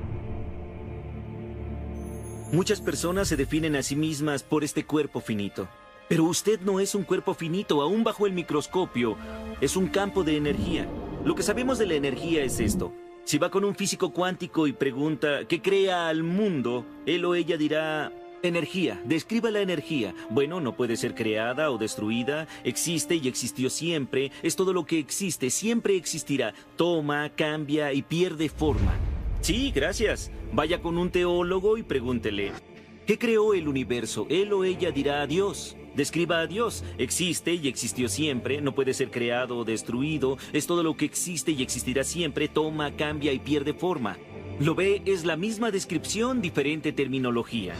Muchas personas se definen a sí mismas por este cuerpo finito. Pero usted no es un cuerpo finito, aún bajo el microscopio. Es un campo de energía. Lo que sabemos de la energía es esto. Si va con un físico cuántico y pregunta ¿qué crea al mundo?, él o ella dirá... Energía. Describa la energía. Bueno, no puede ser creada o destruida. Existe y existió siempre. Es todo lo que existe. Siempre existirá. Toma, cambia y pierde forma. Sí, gracias. Vaya con un teólogo y pregúntele. ¿Qué creó el universo? Él o ella dirá a Dios. Describa a Dios. Existe y existió siempre. No puede ser creado o destruido. Es todo lo que existe y existirá siempre. Toma, cambia y pierde forma. ¿Lo ve? Es la misma descripción, diferente terminología.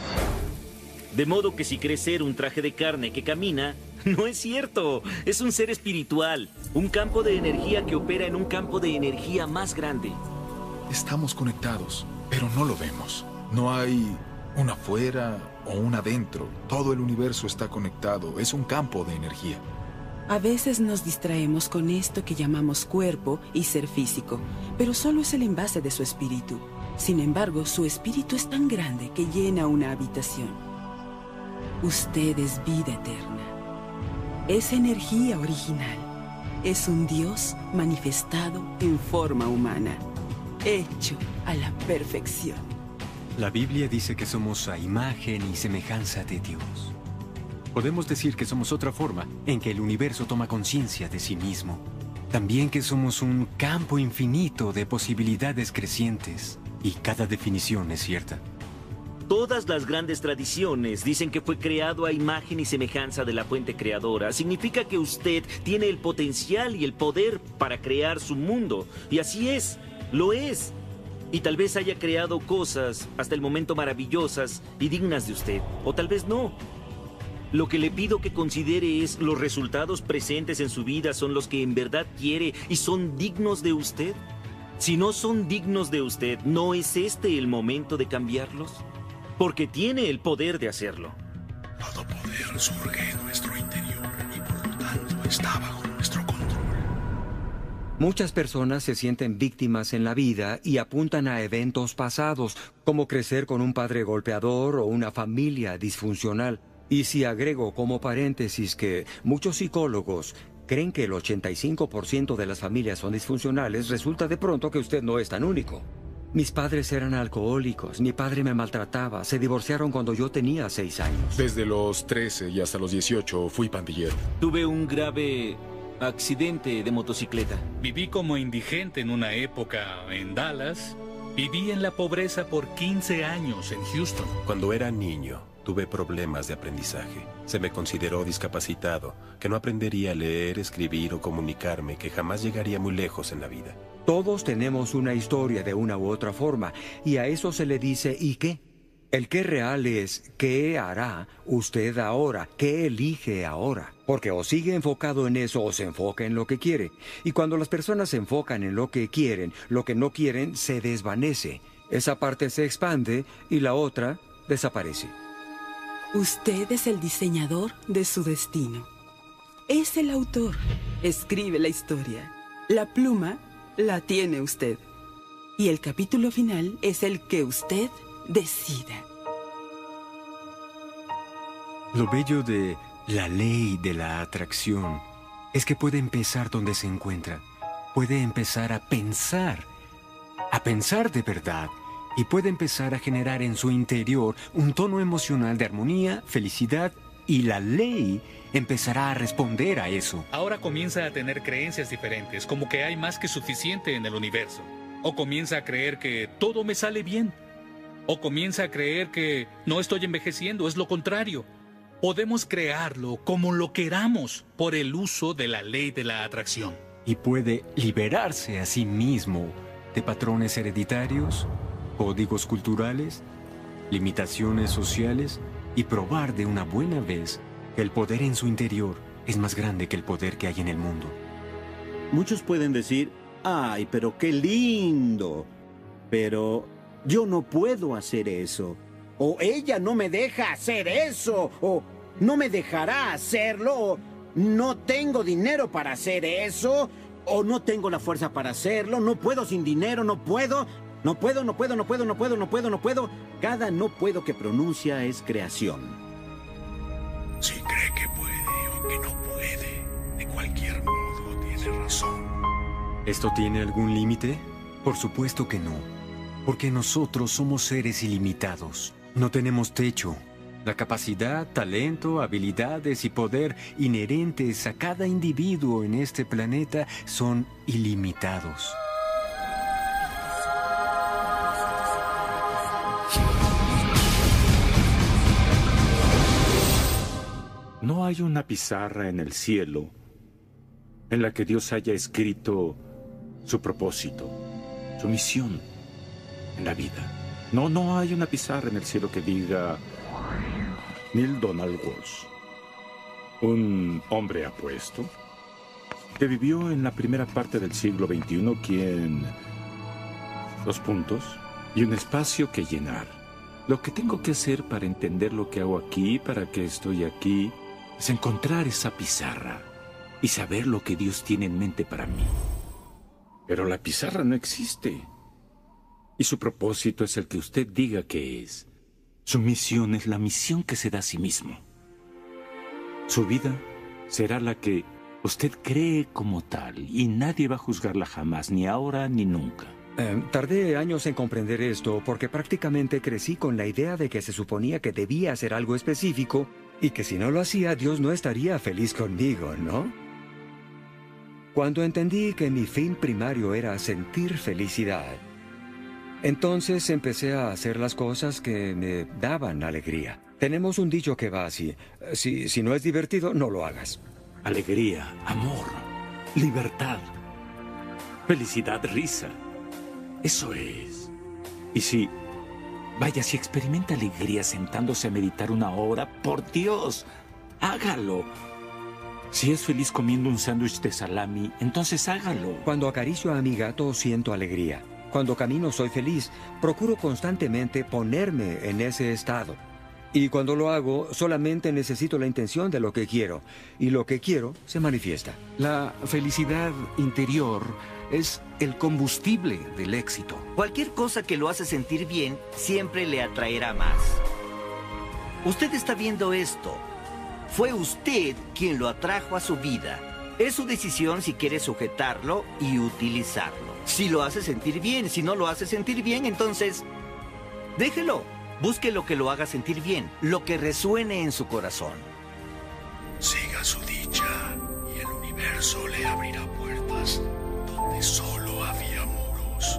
De modo que si cree ser un traje de carne que camina, no es cierto. Es un ser espiritual, un campo de energía que opera en un campo de energía más grande. Estamos conectados, pero no lo vemos. No hay un afuera o un adentro. Todo el universo está conectado. Es un campo de energía. A veces nos distraemos con esto que llamamos cuerpo y ser físico, pero solo es el envase de su espíritu. Sin embargo, su espíritu es tan grande que llena una habitación. Usted es vida eterna. Es energía original. Es un Dios manifestado en forma humana, hecho a la perfección. La Biblia dice que somos a imagen y semejanza de Dios. Podemos decir que somos otra forma en que el universo toma conciencia de sí mismo. También que somos un campo infinito de posibilidades crecientes. Y cada definición es cierta. Todas las grandes tradiciones dicen que fue creado a imagen y semejanza de la fuente creadora. Significa que usted tiene el potencial y el poder para crear su mundo. Y así es, lo es. Y tal vez haya creado cosas, hasta el momento maravillosas y dignas de usted. O tal vez no. Lo que le pido que considere es, ¿los resultados presentes en su vida son los que en verdad quiere y son dignos de usted? Si no son dignos de usted, ¿no es este el momento de cambiarlos? Porque tiene el poder de hacerlo. Todo poder surge en nuestro interior y por lo tanto está bajo nuestro control. Muchas personas se sienten víctimas en la vida y apuntan a eventos pasados, como crecer con un padre golpeador o una familia disfuncional. Y si agrego como paréntesis que muchos psicólogos creen que el ochenta y cinco por ciento de las familias son disfuncionales, resulta de pronto que usted no es tan único. Mis padres eran alcohólicos, mi padre me maltrataba, se divorciaron cuando yo tenía seis años. Desde los trece y hasta los dieciocho fui pandillero. Tuve un grave accidente de motocicleta. Viví como indigente en una época en Dallas. Viví en la pobreza por quince años en Houston. Cuando era niño, tuve problemas de aprendizaje. Se me consideró discapacitado, que no aprendería a leer, escribir o comunicarme, que jamás llegaría muy lejos en la vida. Todos tenemos una historia de una u otra forma, y a eso se le dice ¿y qué? El qué real es ¿qué hará usted ahora? ¿Qué elige ahora? Porque o sigue enfocado en eso o se enfoca en lo que quiere. Y cuando las personas se enfocan en lo que quieren, lo que no quieren se desvanece. Esa parte se expande y la otra desaparece. Usted es el diseñador de su destino. Es el autor. Escribe la historia. La pluma la tiene usted. Y el capítulo final es el que usted decida. Lo bello de la ley de la atracción es que puede empezar donde se encuentra. Puede empezar a pensar, a pensar de verdad, y puede empezar a generar en su interior un tono emocional de armonía, felicidad, y la ley empezará a responder a eso. Ahora comienza a tener creencias diferentes, como que hay más que suficiente en el universo. O comienza a creer que todo me sale bien. O comienza a creer que no estoy envejeciendo, es lo contrario. Podemos crearlo como lo queramos por el uso de la ley de la atracción. Y puede liberarse a sí mismo de patrones hereditarios, códigos culturales, limitaciones sociales y probar de una buena vez que el poder en su interior es más grande que el poder que hay en el mundo. Muchos pueden decir, ay, pero qué lindo, pero yo no puedo hacer eso, o ella no me deja hacer eso, o no me dejará hacerlo, o no tengo dinero para hacer eso, o no tengo la fuerza para hacerlo, no puedo sin dinero, no puedo, no puedo, no puedo, no puedo, no puedo, no puedo, no puedo. Cada no puedo que pronuncia es creación. Si cree que puede o que no puede, de cualquier modo tiene razón. ¿Esto tiene algún límite? Por supuesto que no. Porque nosotros somos seres ilimitados. No tenemos techo. La capacidad, talento, habilidades y poder inherentes a cada individuo en este planeta son ilimitados. No hay una pizarra en el cielo en la que Dios haya escrito su propósito, su misión en la vida. No, no hay una pizarra en el cielo que diga Neil Donald Walsh, un hombre apuesto que vivió en la primera parte del siglo veintiuno, quien... dos puntos y un espacio que llenar. Lo que tengo que hacer para entender lo que hago aquí, para qué estoy aquí, es encontrar esa pizarra y saber lo que Dios tiene en mente para mí. Pero la pizarra no existe. Y su propósito es el que usted diga que es. Su misión es la misión que se da a sí mismo. Su vida será la que usted cree como tal y nadie va a juzgarla jamás, ni ahora ni nunca. Eh, tardé años en comprender esto porque prácticamente crecí con la idea de que se suponía que debía hacer algo específico y que si no lo hacía, Dios no estaría feliz conmigo, ¿no? Cuando entendí que mi fin primario era sentir felicidad, entonces empecé a hacer las cosas que me daban alegría. Tenemos un dicho que va así: si, si no es divertido, no lo hagas. Alegría, amor, libertad, felicidad, risa. Eso es. Y si, vaya, si experimenta alegría sentándose a meditar una hora, por Dios, hágalo. Si es feliz comiendo un sándwich de salami, entonces hágalo. Cuando acaricio a mi gato, siento alegría. Cuando camino, soy feliz. Procuro constantemente ponerme en ese estado. Y cuando lo hago, solamente necesito la intención de lo que quiero. Y lo que quiero se manifiesta. La felicidad interior es el combustible del éxito. Cualquier cosa que lo hace sentir bien siempre le atraerá más. Usted está viendo esto. Fue usted quien lo atrajo a su vida. Es su decisión si quiere sujetarlo y utilizarlo. Si lo hace sentir bien, si no lo hace sentir bien, entonces déjelo. Busque lo que lo haga sentir bien, lo que resuene en su corazón. Siga su dicha y el universo le abrirá puertas donde solo había muros.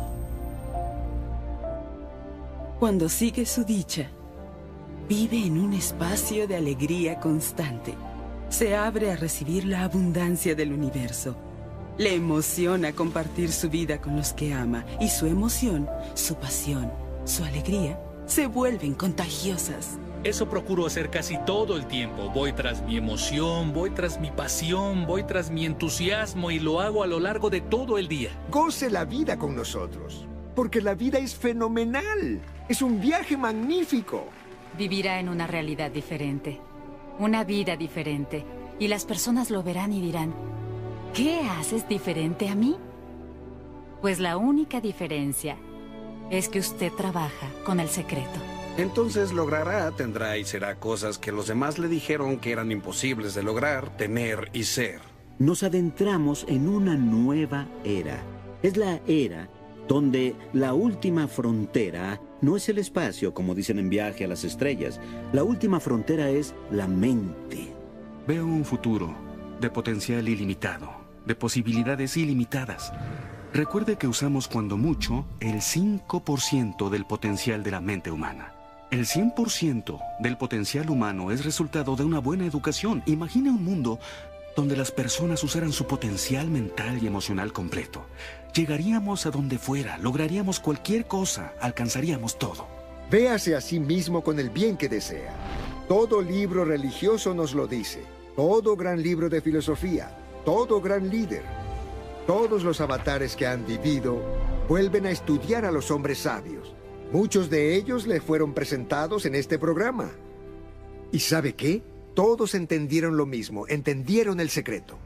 Cuando sigue su dicha, vive en un espacio de alegría constante. Se abre a recibir la abundancia del universo. Le emociona compartir su vida con los que ama y su emoción, su pasión, su alegría se vuelven contagiosas. Eso procuro hacer casi todo el tiempo. Voy tras mi emoción, voy tras mi pasión, voy tras mi entusiasmo y lo hago a lo largo de todo el día. Goce la vida con nosotros, porque la vida es fenomenal. Es un viaje magnífico. Vivirá en una realidad diferente, una vida diferente, y las personas lo verán y dirán, ¿qué haces diferente a mí? Pues la única diferencia es que usted trabaja con el secreto. Entonces logrará, tendrá y será cosas que los demás le dijeron que eran imposibles de lograr, tener y ser. Nos adentramos en una nueva era. Es la era donde la última frontera no es el espacio, como dicen en Viaje a las Estrellas. La última frontera es la mente. Veo un futuro de potencial ilimitado, de posibilidades ilimitadas. Recuerde que usamos cuando mucho el cinco por ciento del potencial de la mente humana. El cien por ciento del potencial humano es resultado de una buena educación. Imagine un mundo donde las personas usaran su potencial mental y emocional completo. Llegaríamos a donde fuera, lograríamos cualquier cosa, alcanzaríamos todo. Véase a sí mismo con el bien que desea. Todo libro religioso nos lo dice. Todo gran libro de filosofía. Todo gran líder. Todos los avatares que han vivido vuelven a estudiar a los hombres sabios. Muchos de ellos le fueron presentados en este programa. ¿Y sabe qué? Todos entendieron lo mismo, entendieron el secreto.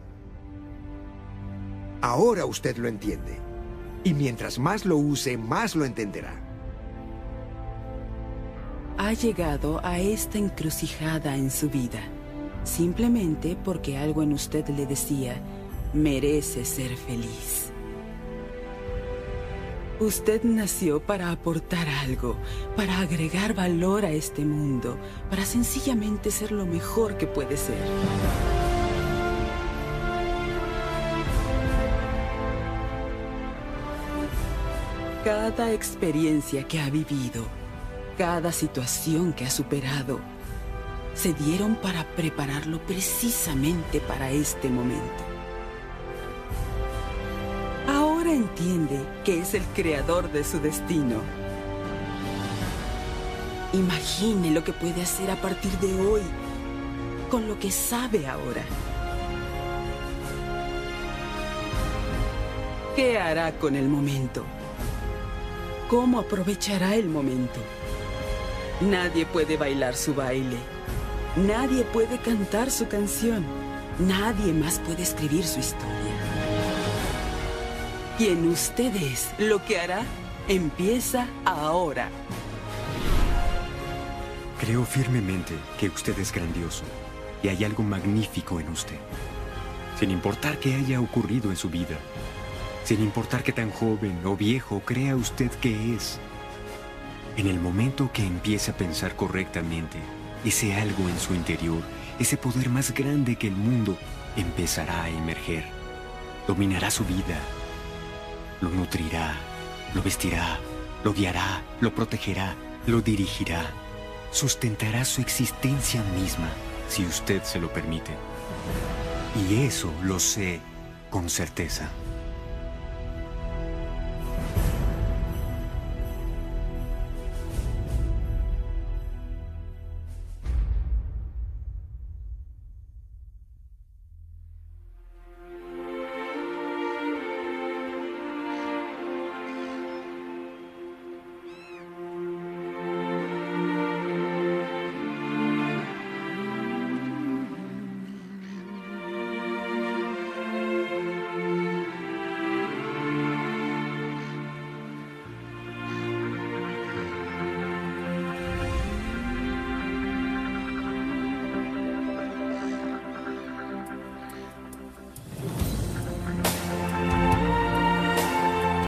Ahora usted lo entiende. Y mientras más lo use, más lo entenderá. Ha llegado a esta encrucijada en su vida, simplemente porque algo en usted le decía, merece ser feliz. Usted nació para aportar algo, para agregar valor a este mundo, para sencillamente ser lo mejor que puede ser. Cada experiencia que ha vivido, cada situación que ha superado, se dieron para prepararlo precisamente para este momento. Ahora entiende que es el creador de su destino. Imagine lo que puede hacer a partir de hoy, con lo que sabe ahora. ¿Qué hará con el momento? ¿Cómo aprovechará el momento? Nadie puede bailar su baile. Nadie puede cantar su canción. Nadie más puede escribir su historia. Quien usted es, lo que hará, empieza ahora. Creo firmemente que usted es grandioso y hay algo magnífico en usted. Sin importar qué haya ocurrido en su vida, sin importar qué tan joven o viejo crea usted que es, en el momento que empiece a pensar correctamente, ese algo en su interior, ese poder más grande que el mundo, empezará a emerger. Dominará su vida. Lo nutrirá, lo vestirá, lo guiará, lo protegerá, lo dirigirá. Sustentará su existencia misma, si usted se lo permite. Y eso lo sé con certeza.